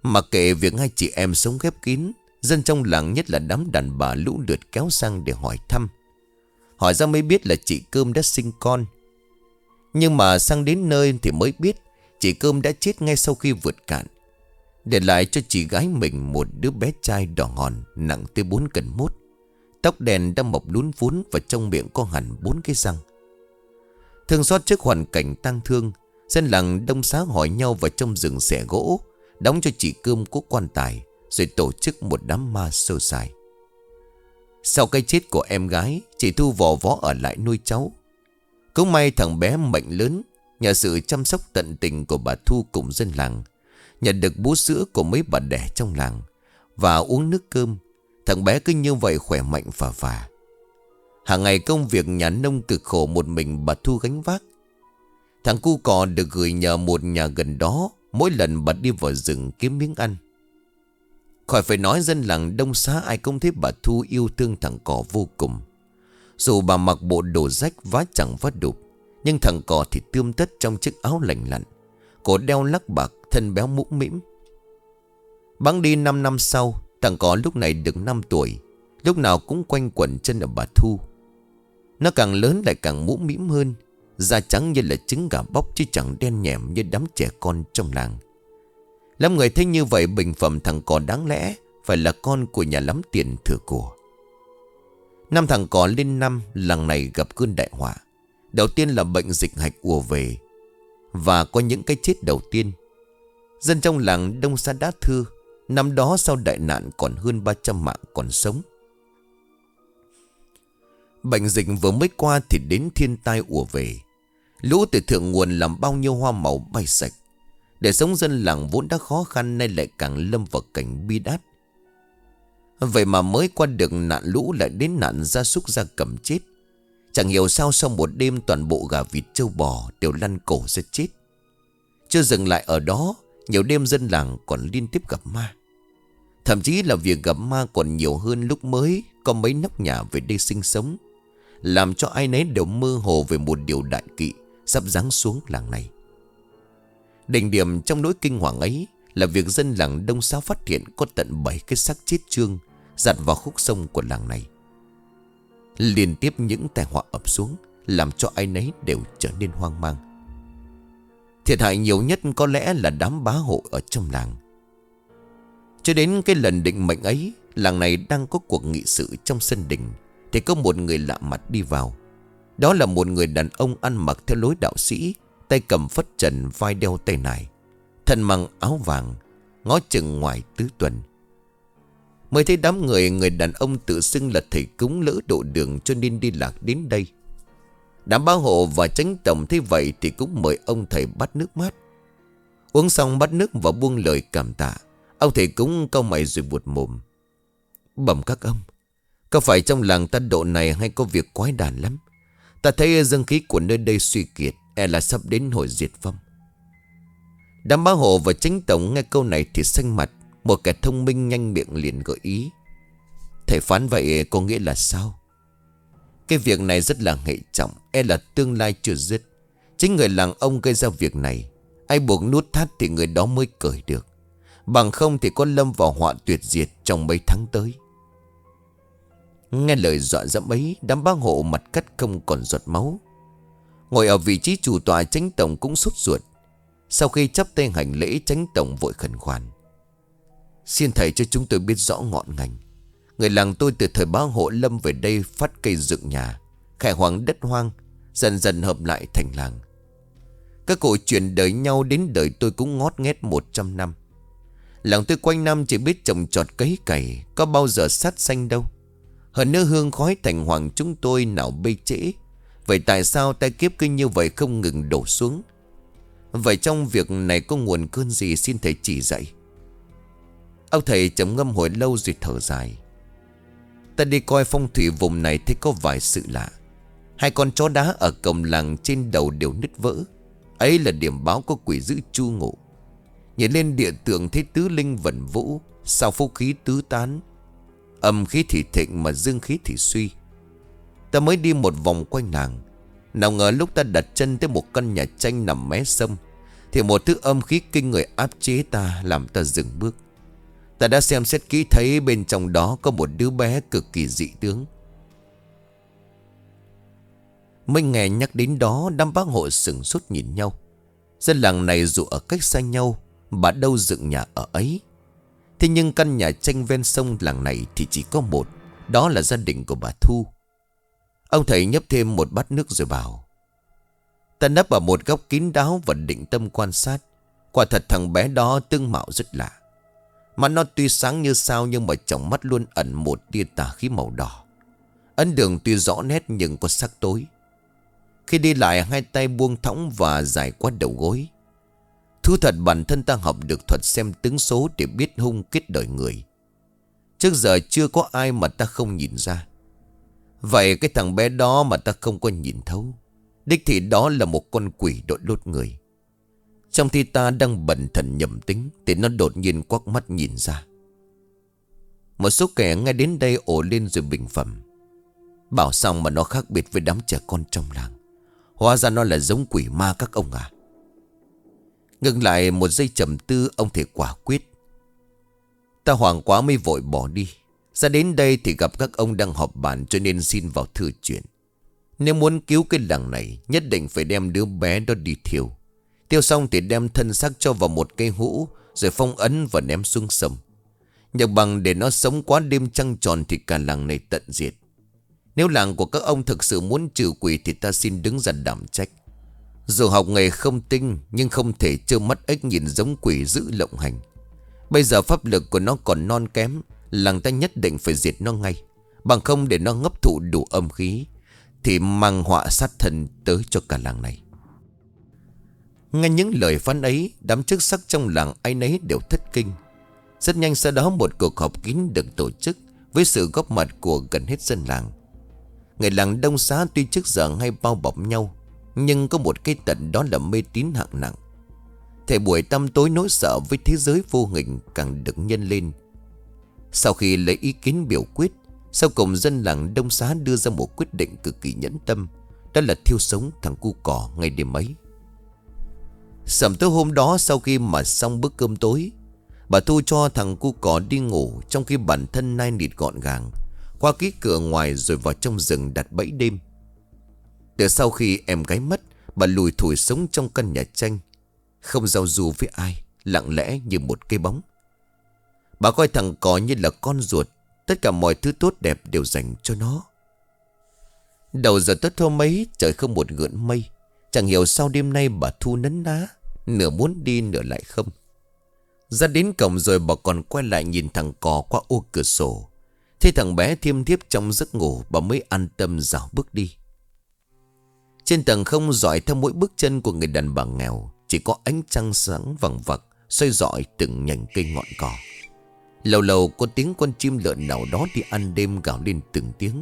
Mặc kệ việc hai chị em sống khép kín, dân trong làng nhất là đám đàn bà lũ lượt kéo sang để hỏi thăm. Hỏi ra mới biết là chị Cơm đã sinh con. Nhưng mà sang đến nơi thì mới biết chị Cơm đã chết ngay sau khi vượt cạn, để lại cho chị gái mình một đứa bé trai đỏ ngòm nặng tới 4 cân mốt. Tóc đen đã mọc lún vún và trong miệng có hẳn 4 cái răng. Thương xót trước hoàn cảnh tang thương, dân làng đông xá hỏi nhau vào trong rừng xẻ gỗ, đóng cho chị Cơm cố quan tài, rồi tổ chức một đám ma sơ sài. Sau cái chết của em gái, chị Thu vò vó ở lại nuôi cháu. Cũng may thằng bé mệnh lớn, nhờ sự chăm sóc tận tình của bà Thu cùng dân làng, nhận được bú sữa của mấy bà đẻ trong làng và uống nước cơm. Thằng bé cứ như vậy khỏe mạnh phà phà. Hàng ngày công việc nhà nông cực khổ một mình bà Thu gánh vác. Thằng cu cò được gửi nhờ một nhà gần đó, mỗi lần bà đi vào rừng kiếm miếng ăn. Khỏi phải nói, dân làng đông xá ai cũng thấy bà Thu yêu thương thằng cò vô cùng. Dù bà mặc bộ đồ rách vá chẳng vá đục, nhưng thằng cò thì tươm tất trong chiếc áo lành lặn, cổ đeo lắc bạc, thân béo mũm mĩm. Bẵng đi 5 năm sau, thằng cò lúc này được 5 tuổi, lúc nào cũng quanh quẩn chân ở bà Thu. Nó càng lớn lại càng mũm mĩm hơn, da trắng như là trứng gà bóc chứ chẳng đen nhẻm như đám trẻ con trong làng. Lắm người thấy như vậy bình phẩm thằng cò đáng lẽ phải là con của nhà lắm tiền thừa của. Năm thằng cò lên năm, làng này gặp cơn đại họa. Đầu tiên là bệnh dịch hạch ùa về, và có những cái chết đầu tiên. Dân trong làng đông xá đã thưa, năm đó sau đại nạn còn hơn 300 mạng còn sống. Bệnh dịch vừa mới qua thì đến thiên tai ùa về. Lũ từ thượng nguồn làm bao nhiêu hoa màu bay sạch. Để sống dân làng vốn đã khó khăn, nay lại càng lâm vào cảnh bi đát. Vậy mà mới qua được nạn lũ lại đến nạn gia súc gia cầm chết. Chẳng hiểu sao sau một đêm toàn bộ gà vịt trâu bò đều lăn cổ ra chết. Chưa dừng lại ở đó, nhiều đêm dân làng còn liên tiếp gặp ma. Thậm chí là việc gặp ma còn nhiều hơn lúc mới có mấy nóc nhà về đây sinh sống, làm cho ai nấy đều mơ hồ về một điều đại kỵ sắp giáng xuống làng này. Đỉnh điểm trong nỗi kinh hoàng ấy là việc dân làng đông xá phát hiện có tận 7 cái xác chết trương dạt vào khúc sông của làng này. Liên tiếp những tai họa ập xuống, làm cho ai nấy đều trở nên hoang mang. Thiệt hại nhiều nhất có lẽ là đám bá hộ ở trong làng. Cho đến cái lần định mệnh ấy, làng này đang có cuộc nghị sự trong sân đình, thì có một người lạ mặt đi vào. Đó là một người đàn ông ăn mặc theo lối đạo sĩ, tay cầm phất trần, vai đeo tay nải, thân mang áo vàng, ngó chừng ngoài tứ tuần. Mới thấy đám người đàn ông tự xưng là thầy cúng lỡ độ đường cho nên đi lạc đến đây. Đám bá hộ và chánh tổng thấy vậy thì cũng mời ông thầy bát nước mát. Uống xong bát nước và buông lời cảm tạ, ông thầy cúng cau mày rồi buột mồm: "Bẩm các ông, có phải trong làng ta độ này hay có việc quái đản lắm? Ta thấy dương khí của nơi đây suy kiệt, e là sắp đến hồi diệt vong." Đám bá hộ và chánh tổng nghe câu này thì xanh mặt. Một kẻ thông minh nhanh miệng liền gợi ý: "Thầy phán vậy có nghĩa là sao?" "Cái việc này rất là hệ trọng, e là tương lai chưa dứt. Chính người làng ông gây ra việc này, ai buộc nút thắt thì người đó mới cởi được. Bằng không thì có lâm vào họa tuyệt diệt trong mấy tháng tới." Nghe lời dọa dẫm ấy, đám bá hộ mặt cắt không còn giọt máu. Ngồi ở vị trí chủ tọa, chánh tổng cũng sốt ruột. Sau khi chắp tay hành lễ, chánh tổng vội khẩn khoản: "Xin thầy cho chúng tôi biết rõ ngọn ngành. Người làng tôi từ thời bá hộ lâm về đây phát cây dựng nhà, khai hoang đất hoang, dần dần hợp lại thành làng. Các cụ truyền đời nhau đến đời tôi cũng ngót nghét 100 năm. Làng tôi quanh năm chỉ biết trồng trọt cấy cày, có bao giờ sát xanh đâu. Hơn nữa hương khói thành hoàng chúng tôi nào bê trễ. Vậy tại sao tai kiếp cứ như vậy không ngừng đổ xuống? Vậy trong việc này có nguồn cơn gì, xin thầy chỉ dạy." Ông thầy trầm ngâm hồi lâu rồi thở dài: "Ta đi coi phong thủy vùng này thấy có vài sự lạ. 2 con chó đá ở cổng làng trên đầu đều nứt vỡ. Ấy là điểm báo có quỷ dữ chu ngụ. Nhìn lên địa tượng thấy tứ linh vẩn vũ, sao phúc khí tứ tán. Âm khí thì thịnh mà dương khí thì suy. Ta mới đi một vòng quanh làng, nào ngờ lúc ta đặt chân tới một căn nhà tranh nằm mé sông thì một thứ âm khí kinh người áp chế ta, làm ta dừng bước. Ta đã xem xét kỹ thấy bên trong đó có một đứa bé cực kỳ dị tướng. Mới nghe nhắc đến đó, đám bác hộ sửng sốt nhìn nhau. Dân làng này dù ở cách xa nhau, bà đâu dựng nhà ở ấy. Thế nhưng căn nhà tranh ven sông làng này thì chỉ có một, đó là gia đình của bà Thu. Ông thầy nhấp thêm một bát nước rồi bảo: ta nấp ở một góc kín đáo và định tâm quan sát. Quả thật thằng bé đó tương mạo rất lạ. Mắt nó tuy sáng như sao, nhưng mà trong mắt luôn ẩn một tia tà khí màu đỏ. Ấn đường tuy rõ nét nhưng có sắc tối. Khi đi lại, hai tay buông thõng và dài qua đầu gối. Thú thật bản thân ta học được thuật xem tướng số để biết hung kết đời người. Trước giờ chưa có ai mà ta không nhìn ra. Vậy cái thằng bé đó mà ta không có nhìn thấu, đích thì đó là một con quỷ đội lốt người. Trong khi ta đang bần thần nhầm tính thì nó đột nhiên quắc mắt nhìn ra. Một số kẻ ngay đến đây ồ lên rồi bình phẩm: bảo sao mà nó khác biệt với đám trẻ con trong làng. Hóa ra nó là giống quỷ ma các ông à. Ngừng lại một giây trầm tư, ông thầy quả quyết: ta hoảng quá mới vội bỏ đi. Ra đến đây thì gặp các ông đang họp bàn, cho nên xin vào thưa chuyện. Nếu muốn cứu cái làng này, nhất định phải đem đứa bé đó đi thiêu. Thiêu xong thì đem thân xác cho vào một cây hũ, rồi phong ấn và ném xuống sông. Nhờ bằng để nó sống quá đêm trăng tròn thì cả làng này tận diệt. Nếu làng của các ông thực sự muốn trừ quỷ thì ta xin đứng ra đảm trách. Dù học nghề không tinh, nhưng không thể trơ mắt ếch nhìn giống quỷ dữ lộng hành. Bây giờ pháp lực của nó còn non kém, làng ta nhất định phải diệt nó ngay. Bằng không để nó ngấp thụ đủ âm khí thì mang họa sát thân tới cho cả làng này. Nghe những lời phán ấy, đám chức sắc trong làng ai nấy đều thất kinh. Rất nhanh sau đó một cuộc họp kín được tổ chức với sự góp mặt của gần hết dân làng. Người làng Đông Xá tuy trước giờ hay bao bọc nhau, nhưng có một cái tật, đó là mê tín hạng nặng. Thời buổi tăm tối nỗi sợ với thế giới vô hình càng được nhân lên. Sau khi lấy ý kiến biểu quyết, sau cùng dân làng Đông Xá đưa ra một quyết định cực kỳ nhẫn tâm, đó là thiêu sống thằng cu cỏ ngay đêm ấy. Sẩm tối hôm đó, sau khi mà xong bữa cơm tối, bà Thu cho thằng cu cỏ đi ngủ, trong khi bản thân nai nịt gọn gàng, qua ký cửa ngoài rồi vào trong rừng đặt bẫy đêm. Từ sau khi em gái mất, bà lùi thủi sống trong căn nhà tranh, không giao du với ai, lặng lẽ như một cây bóng. Bà coi thằng cỏ như là con ruột, tất cả mọi thứ tốt đẹp đều dành cho nó. Đầu giờ tất hôm ấy, trời không một gợn mây. Chẳng hiểu sao đêm nay bà Thu nấn ná, nửa muốn đi nửa lại không. Ra đến cổng rồi bà còn quay lại nhìn thằng cò qua ô cửa sổ. Thấy thằng bé thiêm thiếp trong giấc ngủ, bà mới an tâm dạo bước đi. Trên tầng không dọi theo mỗi bước chân của người đàn bà nghèo, chỉ có ánh trăng sáng vằng vặc soi rọi từng nhành cây ngọn cỏ. Lâu lâu có tiếng con chim lợn nào đó đi ăn đêm gào lên từng tiếng.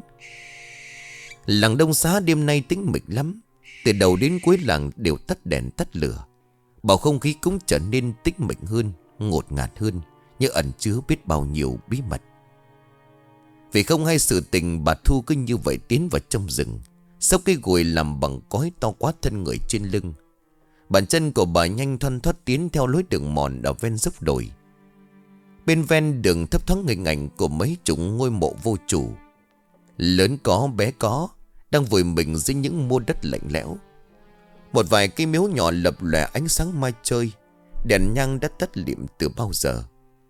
Làng Đông Xá đêm nay tĩnh mịch lắm. Từ đầu đến cuối làng đều tắt đèn tắt lửa. Bầu không khí cũng trở nên tĩnh mịch hơn, ngột ngạt hơn, như ẩn chứa biết bao nhiêu bí mật. Vì không hay sự tình, bà Thu cứ như vậy tiến vào trong rừng, xốc cây gùi làm bằng cói to quá thân người trên lưng. Bàn chân của bà nhanh thoăn thoắt tiến theo lối đường mòn ở ven dốc đồi. Bên ven đường thấp thoáng hình ảnh của mấy chục ngôi mộ vô chủ, lớn có bé có, đang vùi mình dưới những mô đất lạnh lẽo. Một vài cây miếu nhỏ lập lòe ánh sáng mai chơi, đèn nhang đã tắt lịm từ bao giờ.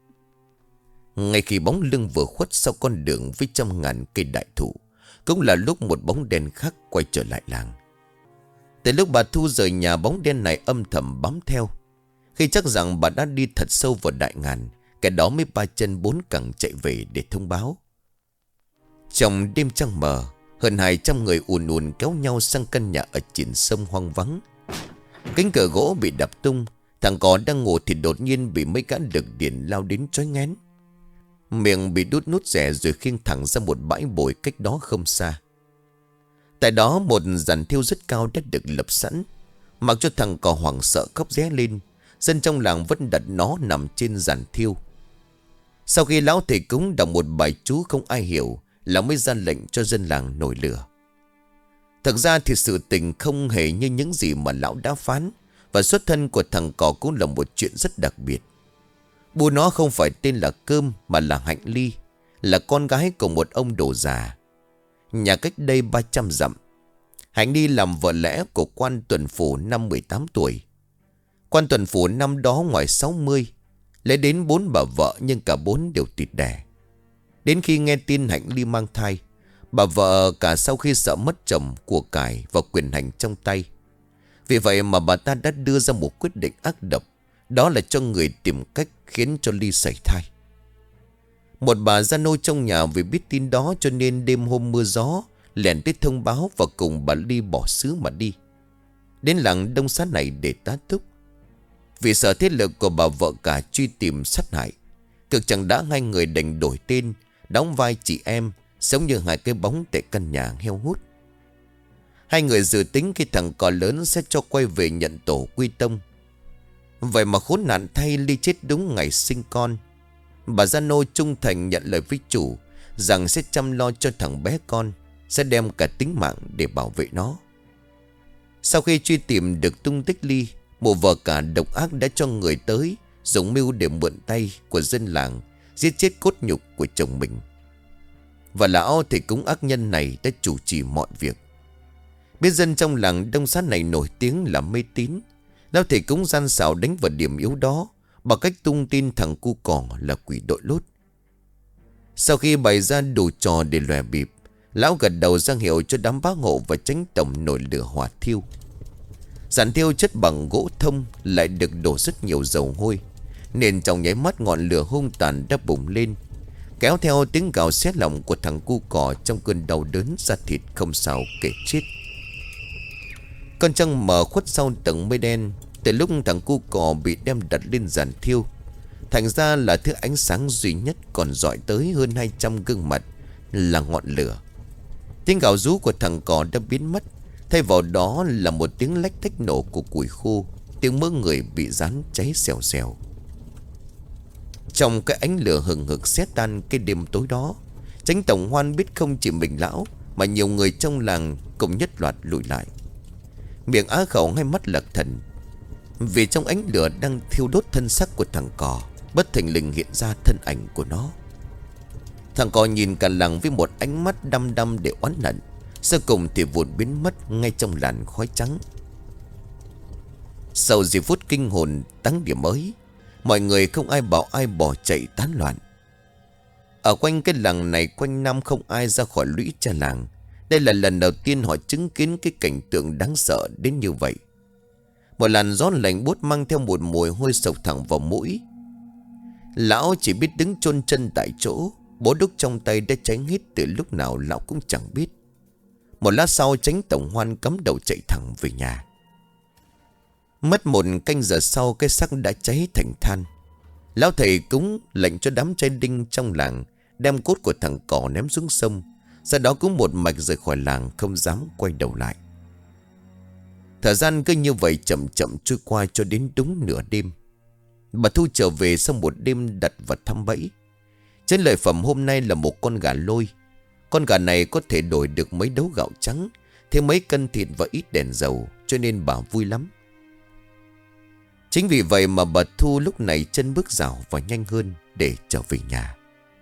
Ngay khi bóng lưng vừa khuất sau con đường với trăm ngàn cây đại thụ, cũng là lúc một bóng đen khác quay trở lại làng. Từ lúc bà Thu rời nhà, bóng đen này âm thầm bám theo. Khi chắc rằng bà đã đi thật sâu vào đại ngàn, kẻ đó mới ba chân bốn cẳng chạy về để thông báo. Trong đêm trăng mờ, hơn 200 người ùn ùn kéo nhau sang căn nhà ở chìm sông hoang vắng. Cánh cửa gỗ bị đập tung, thằng cò đang ngủ thì đột nhiên bị mấy gã đực điện lao đến trói ngén. Miệng bị đút nút rẻ rồi khiêng thẳng ra một bãi bồi cách đó không xa. Tại đó một giàn thiêu rất cao đã được lập sẵn. Mặc cho thằng cò hoảng sợ khóc ré lên, dân trong làng vẫn đặt nó nằm trên giàn thiêu. Sau khi lão thầy cúng đọc một bài chú không ai hiểu, lão mới ra lệnh cho dân làng nổi lửa. Thực ra thì sự tình không hề như những gì mà lão đã phán, Và xuất thân của thằng cò cũng là một chuyện rất đặc biệt. Bu nó không phải tên là Cơm mà là Hạnh Ly, là con gái của một ông đồ già, nhà cách đây 300 dặm. Hạnh Ly làm vợ lẽ của quan tuần phủ năm 18 tuổi. Quan tuần phủ năm đó ngoài 60, lấy đến 4 bà vợ nhưng cả 4 đều tịt đẻ. Đến khi nghe tin Hạnh Ly mang thai, bà vợ cả sau khi sợ mất chồng, của cải và quyền hành trong tay. Vì vậy mà bà ta đã đưa ra một quyết định ác độc, đó là cho người tìm cách khiến cho Ly sảy thai. Một bà gia nô trong nhà vì biết tin đó cho nên đêm hôm mưa gió lẻn tới thông báo và cùng bà Ly bỏ xứ mà đi đến làng Đông Xá này để tá túc. Vì sợ thế lực của bà vợ cả truy tìm sát hại, cực chẳng đã hai người đành đổi tên, đóng vai chị em, sống như hai cái bóng tại căn nhà heo hút. Hai người dự tính khi thằng cò lớn sẽ cho quay về nhận tổ quy tông. Vậy mà khốn nạn thay, Ly chết đúng ngày sinh con. Bà gia nô trung thành nhận lời với chủ rằng sẽ chăm lo cho thằng bé con, sẽ đem cả tính mạng để bảo vệ nó. Sau khi truy tìm được tung tích Ly, một vợ cả độc ác đã cho người tới dùng mưu để mượn tay của dân làng giết chết cốt nhục của chồng mình. Và lão thầy cúng ác nhân này đã chủ trì mọi việc. Biết dân trong làng Đông Xá này nổi tiếng là mê tín, lão thầy cúng gian xảo đánh vào điểm yếu đó bằng cách tung tin thằng cu cò là quỷ đội lốt. Sau khi bày ra đủ trò để lòe bịp, lão gật đầu ra hiệu cho đám bá hộ và tránh tổng nổi lửa hỏa thiêu. Giàn thiêu chất bằng gỗ thông lại được đổ rất nhiều dầu hôi, nên trong nháy mắt ngọn lửa hung tàn đã bùng lên, kéo theo tiếng gào xé lòng của thằng cu cò trong cơn đau đớn da thịt không sao kể chết. Con trăng mờ khuất sau tầng mây đen. Từ lúc thằng cu cò bị đem đặt lên giàn thiêu, thành ra là thứ ánh sáng duy nhất còn dọi tới hơn 200 gương mặt là ngọn lửa. Tiếng gào rú của thằng cò đã biến mất, thay vào đó là một tiếng lách tách nổ của củi khô, tiếng mỡ người bị rán cháy xèo xèo. Trong cái ánh lửa hừng hực xé tan cái đêm tối đó, Chánh tổng hoan biết không chỉ mình lão mà nhiều người trong làng cùng nhất loạt lùi lại, miệng á khẩu hai mắt lật thần. Vì trong ánh lửa đang thiêu đốt thân xác của thằng cò, bất thình lình hiện ra thân ảnh của nó. Thằng cò nhìn cả làng với một ánh mắt đăm đăm để oán hận, sau cùng thì vụt biến mất ngay trong làn khói trắng. Sau giây phút kinh hồn táng điểm ấy, mọi người không ai bảo ai bỏ chạy tán loạn. Ở quanh cái làng này quanh năm không ai ra khỏi lũy cha làng. Đây là lần đầu tiên họ chứng kiến cái cảnh tượng đáng sợ đến như vậy. Một làn gió lạnh buốt mang theo một mùi hôi sộc thẳng vào mũi. Lão chỉ biết đứng chôn chân tại chỗ, bó đuốc trong tay đã cháy hết từ lúc nào lão cũng chẳng biết. Một lát sau, Chánh tổng hoan cắm đầu chạy thẳng về nhà. Mất một canh giờ sau, cái xác đã cháy thành than. Lão thầy cúng lệnh cho đám trai đinh trong làng đem cốt của thằng cò ném xuống sông. Sau đó cũng một mạch rời khỏi làng, không dám quay đầu lại. Thời gian cứ như vậy chậm chậm trôi qua cho đến đúng nửa đêm. Bà Thu trở về sau một đêm đặt vật thăm bẫy. Trên lợi phẩm hôm nay là một con gà lôi. Con gà này có thể đổi được mấy đấu gạo trắng, thêm mấy cân thịt và ít đèn dầu, cho nên bà vui lắm. Chính vì vậy mà bà Thu lúc này chân bước rảo và nhanh hơn để trở về nhà.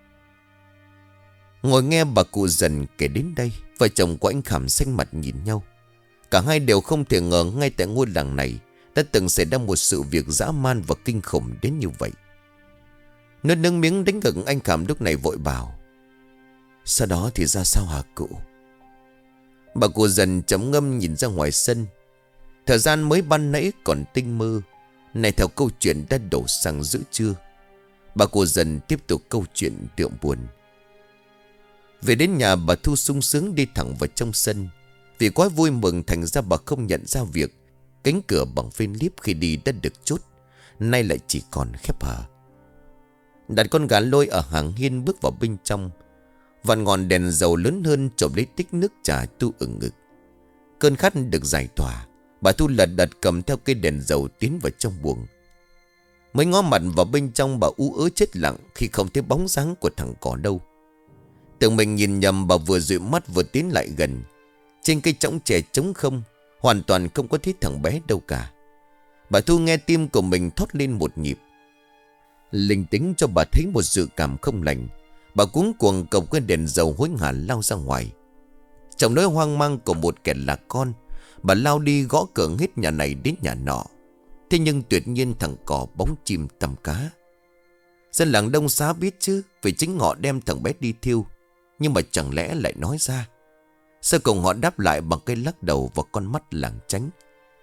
Ngồi nghe bà cụ Dần kể đến đây, vợ chồng của anh Khảm xanh mặt nhìn nhau. Cả hai đều không thể ngờ ngay tại ngôi làng này đã từng xảy ra một sự việc dã man và kinh khủng đến như vậy. Nuốt nước miếng đánh ngực, anh Khảm lúc này vội bảo: "Sau đó thì ra sao hả cụ?" Bà cụ Dần trầm ngâm nhìn ra ngoài sân. Thời gian mới ban nãy còn tinh mơ, này theo câu chuyện đã đổ sang giữa trưa. Bà cụ Dần tiếp tục câu chuyện đượm buồn. Về đến nhà, bà Thu sung sướng đi thẳng vào trong sân. Vì quá vui mừng thành ra bà không nhận ra việc cánh cửa bằng phên líp khi đi đã được chốt, nay lại chỉ còn khép hờ. Đặt con gà lôi ở hàng hiên, bước vào bên trong. Vằn ngọn đèn dầu lớn hơn chộp lấy tích nước trà tu ửng ngực. Cơn khát được giải tỏa, bà Thu lật đật cầm theo cây đèn dầu tiến vào trong buồng. Mới ngó mặt vào bên trong, bà ú ớ chết lặng khi không thấy bóng dáng của thằng cò đâu. Tưởng mình nhìn nhầm, bà vừa dụi mắt vừa tiến lại gần. Trên cây chõng chè trống không, hoàn toàn không có thấy thằng bé đâu cả. Bà Thu nghe tim của mình thót lên một nhịp. Linh tính cho bà thấy một dự cảm không lành. Bà cuống cuồng cầm cái đèn dầu hối hả lao ra ngoài. Trong nỗi hoang mang của một kẻ lạc con, bà lao đi gõ cửa hết nhà này đến nhà nọ. Thế nhưng tuyệt nhiên thằng cò bóng chim tầm cá. Dân làng Đông Xá biết chứ, vì chính họ đem thằng bé đi thiêu. Nhưng mà chẳng lẽ lại nói ra. Sau cùng họ đáp lại bằng cái lắc đầu và con mắt lảng tránh.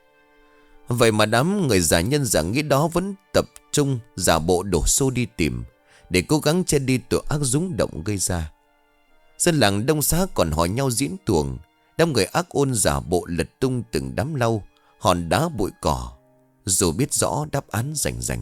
Vậy mà đám người giả nhân giả nghĩa đó vẫn tập trung giả bộ đổ xô đi tìm, để cố gắng che đi tội ác rúng động gây ra. Dân làng Đông Xá còn hỏi nhau diễn tuồng. Đám người ác ôn giả bộ lật tung từng đám lau, hòn đá bụi cỏ, dù biết rõ đáp án rành rành.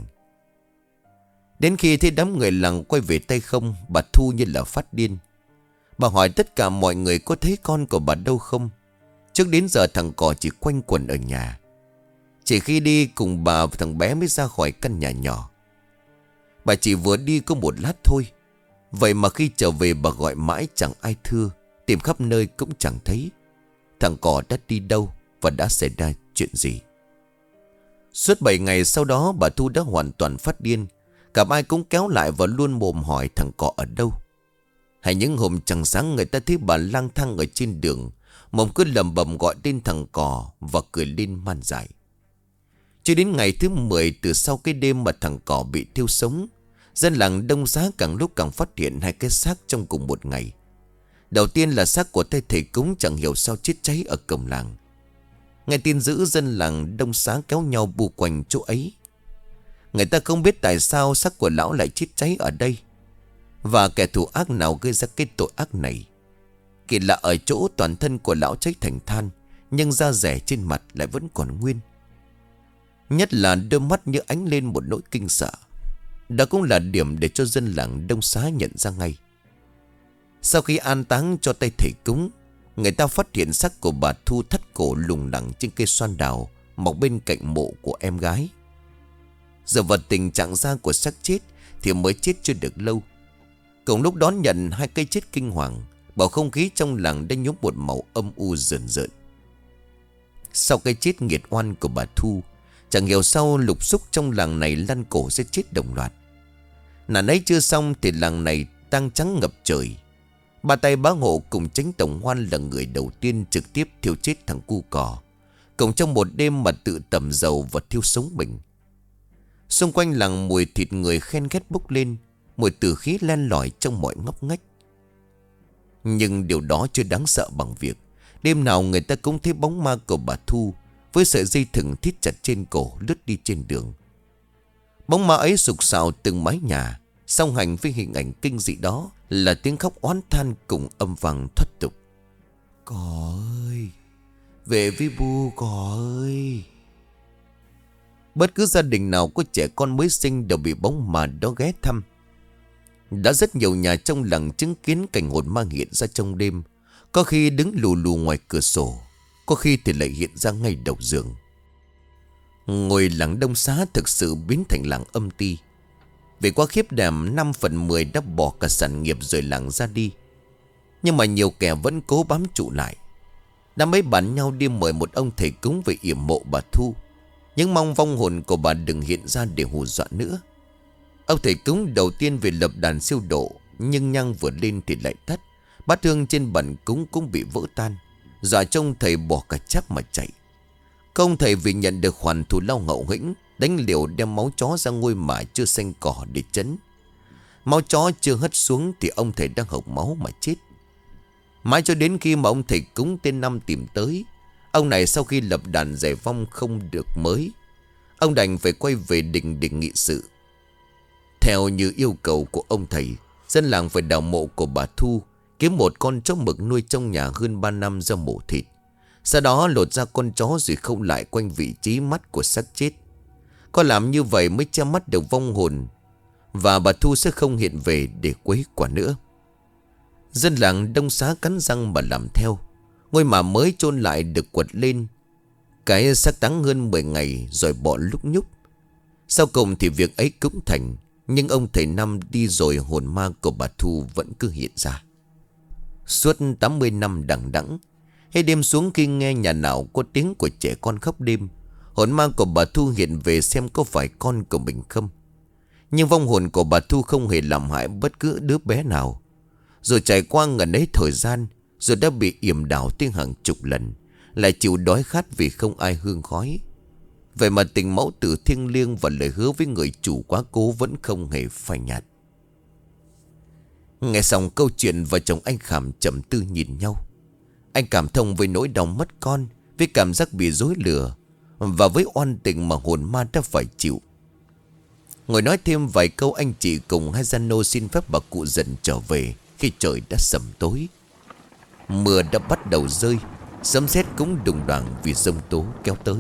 Đến khi thấy đám người làng quay về tay không, bà Thu như là phát điên. Bà hỏi tất cả mọi người có thấy con của bà đâu không. Trước đến giờ thằng cò chỉ quanh quẩn ở nhà. Chỉ khi đi cùng bà và thằng bé mới ra khỏi căn nhà nhỏ. Bà chỉ vừa đi có một lát thôi. Vậy mà khi trở về bà gọi mãi chẳng ai thưa, tìm khắp nơi cũng chẳng thấy. Thằng cò đã đi đâu và đã xảy ra chuyện gì? Suốt 7 ngày sau đó bà Thu đã hoàn toàn phát điên. Cả ai cũng kéo lại và luôn mồm hỏi thằng cò ở đâu. Hay những hôm chẳng sáng người ta thấy bà lang thang ở trên đường, mồm cứ lầm bầm gọi tên thằng cò và cười lên man dại. Cho đến ngày thứ 10 từ sau cái đêm mà thằng cò bị thiêu sống, dân làng Đông Xá càng lúc càng phát hiện hai cái xác trong cùng một ngày. Đầu tiên là xác của tay thầy cúng chẳng hiểu sao chết cháy ở cổng làng. Nghe tin dữ, dân làng Đông Xá kéo nhau bu quanh chỗ ấy. Người ta không biết tại sao xác của lão lại chết cháy ở đây, và kẻ thù ác nào gây ra cái tội ác này. Kỳ lạ ở chỗ toàn thân của lão cháy thành than, nhưng da rẻ trên mặt lại vẫn còn nguyên. Nhất là đôi mắt như ánh lên một nỗi kinh sợ. Đó cũng là điểm để cho dân làng Đông Xá nhận ra ngay. Sau khi an táng cho tay thầy cúng, người ta phát hiện xác của bà Thu thắt cổ lủng lẳng trên cây xoan đào mọc bên cạnh mộ của em gái. Giờ vào tình trạng da của xác chết thì mới chết chưa được lâu. Cùng lúc đón nhận hai cây chết kinh hoàng, bầu không khí trong làng đã nhuốm một màu âm u rờn rợn. Sau cái chết nghiệt oan của bà Thu, chẳng hiểu sao lục xúc trong làng này lăn cổ sẽ chết đồng loạt. Nạn ấy chưa xong thì làng này tang trắng ngập trời. Ba tay bá hộ cùng Chánh Tổng Hoan là người đầu tiên trực tiếp thiêu chết thằng cu cò, cùng trong một đêm mà tự tẩm dầu và thiêu sống mình. Xung quanh làng mùi thịt người khen ghét bốc lên, mùi tử khí len lỏi trong mọi ngóc ngách. Nhưng điều đó chưa đáng sợ bằng việc đêm nào người ta cũng thấy bóng ma của bà Thu với sợi dây thừng thít chặt trên cổ lướt đi trên đường. Bóng ma ấy sục sạo từng mái nhà, song hành với hình ảnh kinh dị đó là tiếng khóc oán than cùng âm vang thoát tục. Cò ơi, về với bu cò ơi. Bất cứ gia đình nào có trẻ con mới sinh đều bị bóng ma đó ghé thăm. Đã rất nhiều nhà trong làng chứng kiến cảnh hồn ma hiện ra trong đêm, có khi đứng lù lù ngoài cửa sổ, có khi thì lại hiện ra ngay đầu giường. Ngôi làng Đông Xá thực sự biến thành làng âm ti. Vì quá khiếp đảm, 5 phần 10 đã bỏ cả sản nghiệp rồi làng ra đi. Nhưng mà nhiều kẻ vẫn cố bám trụ lại. Đã mấy bàn nhau đi mời một ông thầy cúng về yểm mộ bà Thu, nhưng mong vong hồn của bà đừng hiện ra để hù dọa nữa. Ông thầy cúng đầu tiên về lập đàn siêu độ, nhưng nhang vừa lên thì lại tắt. Bát hương trên bàn cúng cũng bị vỡ tan, dọa trông thầy bỏ cả chắc mà chạy. Công thầy vì nhận được khoản thù lao ngậu nghĩnh, đánh liều đem máu chó ra ngôi mả chưa xanh cỏ để trấn. Máu chó chưa hất xuống thì ông thầy đang hộc máu mà chết. Mãi cho đến khi mà ông thầy cúng tên Năm tìm tới, ông này sau khi lập đàn giải vong không được mới, ông đành phải quay về đình để nghị sự. Theo như yêu cầu của ông thầy, dân làng phải đào mộ của bà Thu, kiếm một con chó mực nuôi trong nhà hơn 3 năm ra mổ thịt. Sau đó lột ra con chó rồi không lại quanh vị trí mắt của xác chết. Có làm như vậy mới che mắt được vong hồn, và bà Thu sẽ không hiện về để quấy quả nữa. Dân làng Đông Xá cắn răng mà làm theo. Ngôi mả mới chôn lại được quật lên, cái xác táng hơn 10 ngày rồi bỏ lúc nhúc. Sau cùng thì việc ấy cũng thành, nhưng ông thầy Năm đi rồi hồn ma của bà Thu vẫn cứ hiện ra. Suốt 80 năm đằng đẵng, hay đêm xuống khi nghe nhà nào có tiếng của trẻ con khóc đêm, Hồn ma của bà Thu hiện về xem có phải con của mình không. Nhưng vong hồn của bà Thu không hề làm hại bất cứ đứa bé nào. Rồi trải qua ngần ấy thời gian, rồi đã bị yểm đảo tiếng hàng chục lần, lại chịu đói khát vì không ai hương khói. Vậy mà tình mẫu tử thiêng liêng và lời hứa với người chủ quá cố vẫn không hề phai nhạt. Nghe xong câu chuyện, vợ chồng anh Khảm trầm tư nhìn nhau. Anh cảm thông với nỗi đau mất con, với cảm giác bị dối lừa, và với oan tình mà hồn ma đã phải chịu. Ngồi nói thêm vài câu, anh chị cùng hai gia nô xin phép bà cụ dần trở về khi trời đã sầm tối. Mưa đã bắt đầu rơi, sấm sét cũng đùng đoàng vì giông tố kéo tới.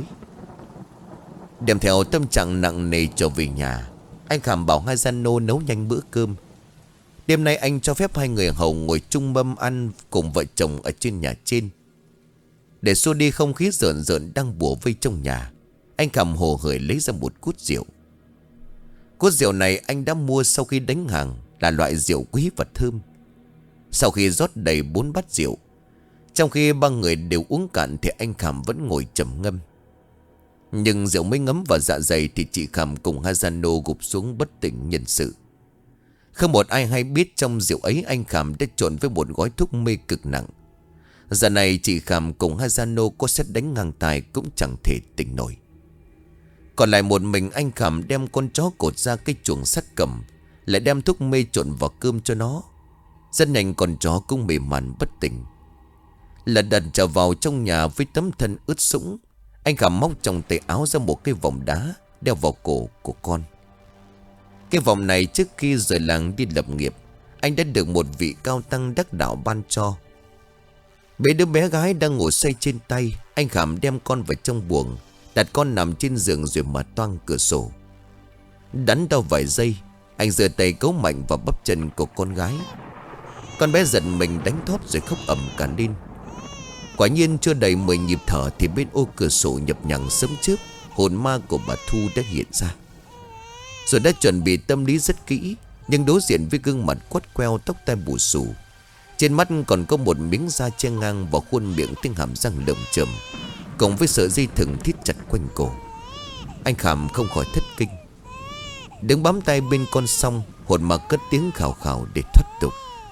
Đem theo tâm trạng nặng nề trở về nhà, anh Khảm bảo hai gia nô nấu nhanh bữa cơm. Đêm nay anh cho phép hai người hầu ngồi chung mâm ăn cùng vợ chồng ở trên nhà trên. Để xua đi không khí rợn rợn đang bủa vây trong nhà, anh Khảm hồ hởi lấy ra một cút rượu. Cút rượu này anh đã mua sau khi đánh hàng, là loại rượu quý và thơm. Sau khi rót đầy 4 bát rượu, trong khi ba người đều uống cạn thì anh Khảm vẫn ngồi trầm ngâm. Nhưng rượu mới ngấm vào dạ dày thì chị Khảm cùng Hazano gục xuống bất tỉnh nhân sự. Không một ai hay biết trong rượu ấy anh Khảm đã trộn với một gói thuốc mê cực nặng. Giờ này chị Khảm cùng Hazano có xét đánh ngang tài cũng chẳng thể tỉnh nổi. Còn lại một mình anh Khảm đem con chó cột ra cái chuồng sắt cầm, lại đem thuốc mê trộn vào cơm cho nó. Rất nhanh con chó cũng mềm màn bất tỉnh. Lật đật trở vào trong nhà với tấm thân ướt sũng, anh Khảm móc trong tay áo ra một cái vòng đá đeo vào cổ của con. Cái vòng này trước khi rời làng đi lập nghiệp, anh đã được một vị cao tăng đắc đạo ban cho. Bế đứa bé gái đang ngồi say trên tay, anh Khảm đem con vào trong buồng, đặt con nằm trên giường rồi mở toang cửa sổ. Đắn đo vài giây, anh giơ tay cấu mạnh vào bắp chân của con gái. Con bé giận mình đánh thót rồi khóc ầm cả lên. Quả nhiên chưa đầy 10 nhịp thở thì bên ô cửa sổ nhập nhằng sấm chớp, hồn ma của bà Thu đã hiện ra. Rồi đã chuẩn bị tâm lý rất kỹ, nhưng đối diện với gương mặt quắt queo, tóc tai bù xù, trên mắt còn có một miếng da che ngang vào khuôn miệng, tiếng hàm răng lởm chởm, cùng với sợi dây thừng thít chặt quanh cổ. Anh Khảm không khỏi thất kinh. Đứng bám tay bên con xong, hồn ma cất tiếng khào khào để thoát tục.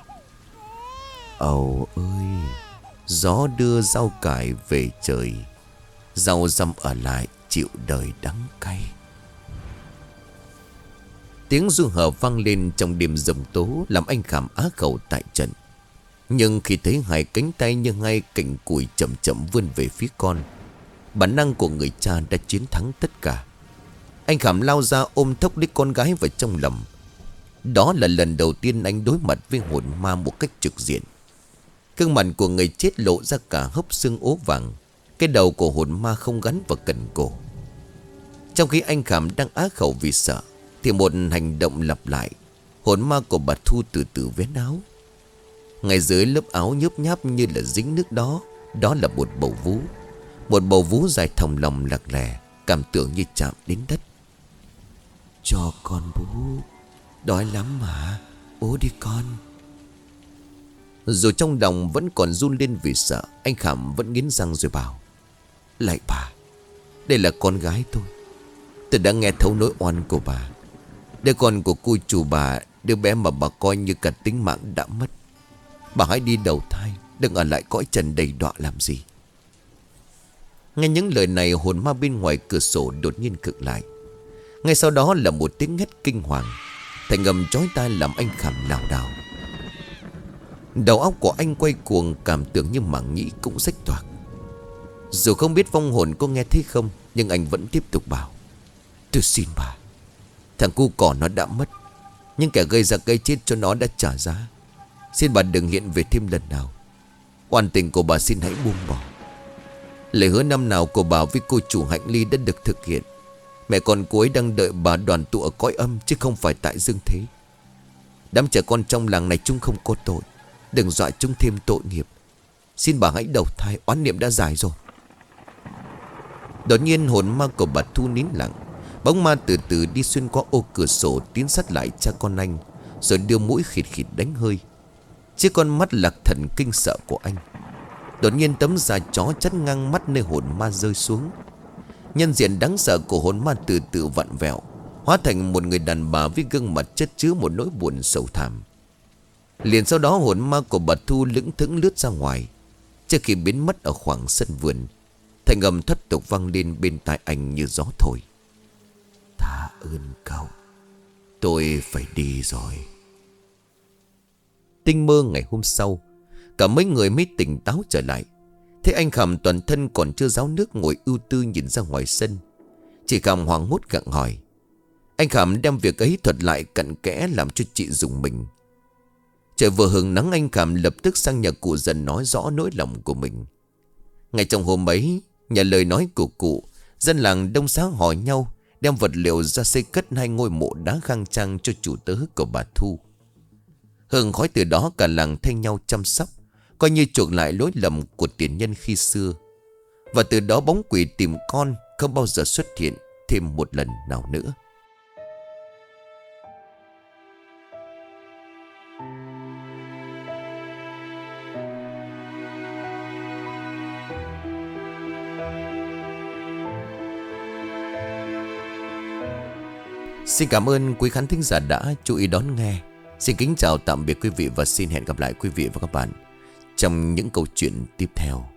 Ầu ơi, gió đưa rau cải về trời, rau răm ở lại chịu đời đắng cay. Tiếng du hờ vang lên trong đêm giông tố, làm anh Khảm á khẩu tại trận. Nhưng khi thấy hai cánh tay như hai cành củi chậm chậm vươn về phía con, bản năng của người cha đã chiến thắng tất cả. Anh Khảm lao ra ôm thốc lấy con gái vào trong lòng. Đó là lần đầu tiên anh đối mặt với hồn ma một cách trực diện. Gương mặt của người chết lộ ra cả hốc xương ố vàng. Cái đầu của hồn ma không gắn vào cần cổ. Trong khi anh Khảm đang á khẩu vì sợ, thì một hành động lặp lại. Hồn ma của bà Thu từ từ vén áo. Ngay dưới lớp áo nhớp nháp như là dính nước đó, đó là một bầu vú. Một bầu vú dài thòng lòng lạc lè, cảm tưởng như chạm đến đất. Cho con bú, đói lắm mà, bố đi con. Dù trong lòng vẫn còn run lên vì sợ, anh Khảm vẫn nghiến răng rồi bảo: Lạy bà, đây là con gái tôi. Tôi đã nghe thấu nỗi oan của bà. Đứa con của cô chủ bà, đứa bé mà bà coi như cả tính mạng đã mất. Bà hãy đi đầu thai, đừng ở lại cõi trần đầy đọa làm gì. Nghe những lời này, hồn ma bên ngoài cửa sổ đột nhiên khựng lại. Ngay sau đó là một tiếng hét kinh hoàng. Thành âm chói tai làm anh Khảm lảo đảo. Đầu óc của anh quay cuồng, cảm tưởng như mảng nhĩ cũng rách toạc. Dù không biết vong hồn có nghe thấy không, nhưng anh vẫn tiếp tục bảo: Tôi xin bà, thằng cu cỏ nó đã mất, nhưng kẻ gây ra cái chết cho nó đã trả giá. Xin bà đừng hiện về thêm lần nào. Oan tình của bà xin hãy buông bỏ. Lời hứa năm nào của bà với cô chủ Hạnh Ly đã được thực hiện. Mẹ con cô ấy đang đợi bà đoàn tụ ở cõi âm, chứ không phải tại dương thế. Đám trẻ con trong làng này chúng không có tội, đừng dọa chúng thêm tội nghiệp. Xin bà hãy đầu thai, oán niệm đã dài rồi. Đột nhiên hồn ma của bà Thu nín lặng. Bóng ma từ từ đi xuyên qua ô cửa sổ, tiến sát lại cha con anh, rồi đưa mũi khịt khịt đánh hơi. Chiếc con mắt lạc thần kinh sợ của anh. Đột nhiên tấm da chó chắn ngang mắt nơi hồn ma rơi xuống. Nhân diện đáng sợ của hồn ma từ từ vặn vẹo, hóa thành một người đàn bà với gương mặt chất chứa một nỗi buồn sầu thảm. Liền sau đó hồn ma của bà Thu lững thững lướt ra ngoài. Trước khi biến mất ở khoảng sân vườn, thanh âm thất tục vang lên bên tai anh như gió thổi. Tạ ơn cậu, tôi phải đi rồi. Tinh mơ ngày hôm sau, cả mấy người mới tỉnh táo trở lại. Thế anh Khảm toàn thân còn chưa ráo nước ngồi ưu tư nhìn ra ngoài sân. Chị Khảm hoảng hốt gặng hỏi. Anh Khảm đem việc ấy thuật lại cặn kẽ làm cho chị rùng mình. Trời vừa hừng nắng, anh Khảm lập tức sang nhà cụ Dần nói rõ nỗi lòng của mình. Ngay trong hôm ấy, nhà lời nói của cụ, dân làng đông xá hỏi nhau đem vật liệu ra xây cất 2 ngôi mộ đá khang trang cho chủ tớ của bà Thu. Hương khói từ đó cả làng thay nhau chăm sóc, coi như chuộc lại lỗi lầm của tiền nhân khi xưa. Và từ đó bóng quỷ tìm con không bao giờ xuất hiện thêm một lần nào nữa. Xin cảm ơn quý khán thính giả đã chú ý đón nghe. Xin kính chào tạm biệt quý vị và xin hẹn gặp lại quý vị và các bạn trong những câu chuyện tiếp theo.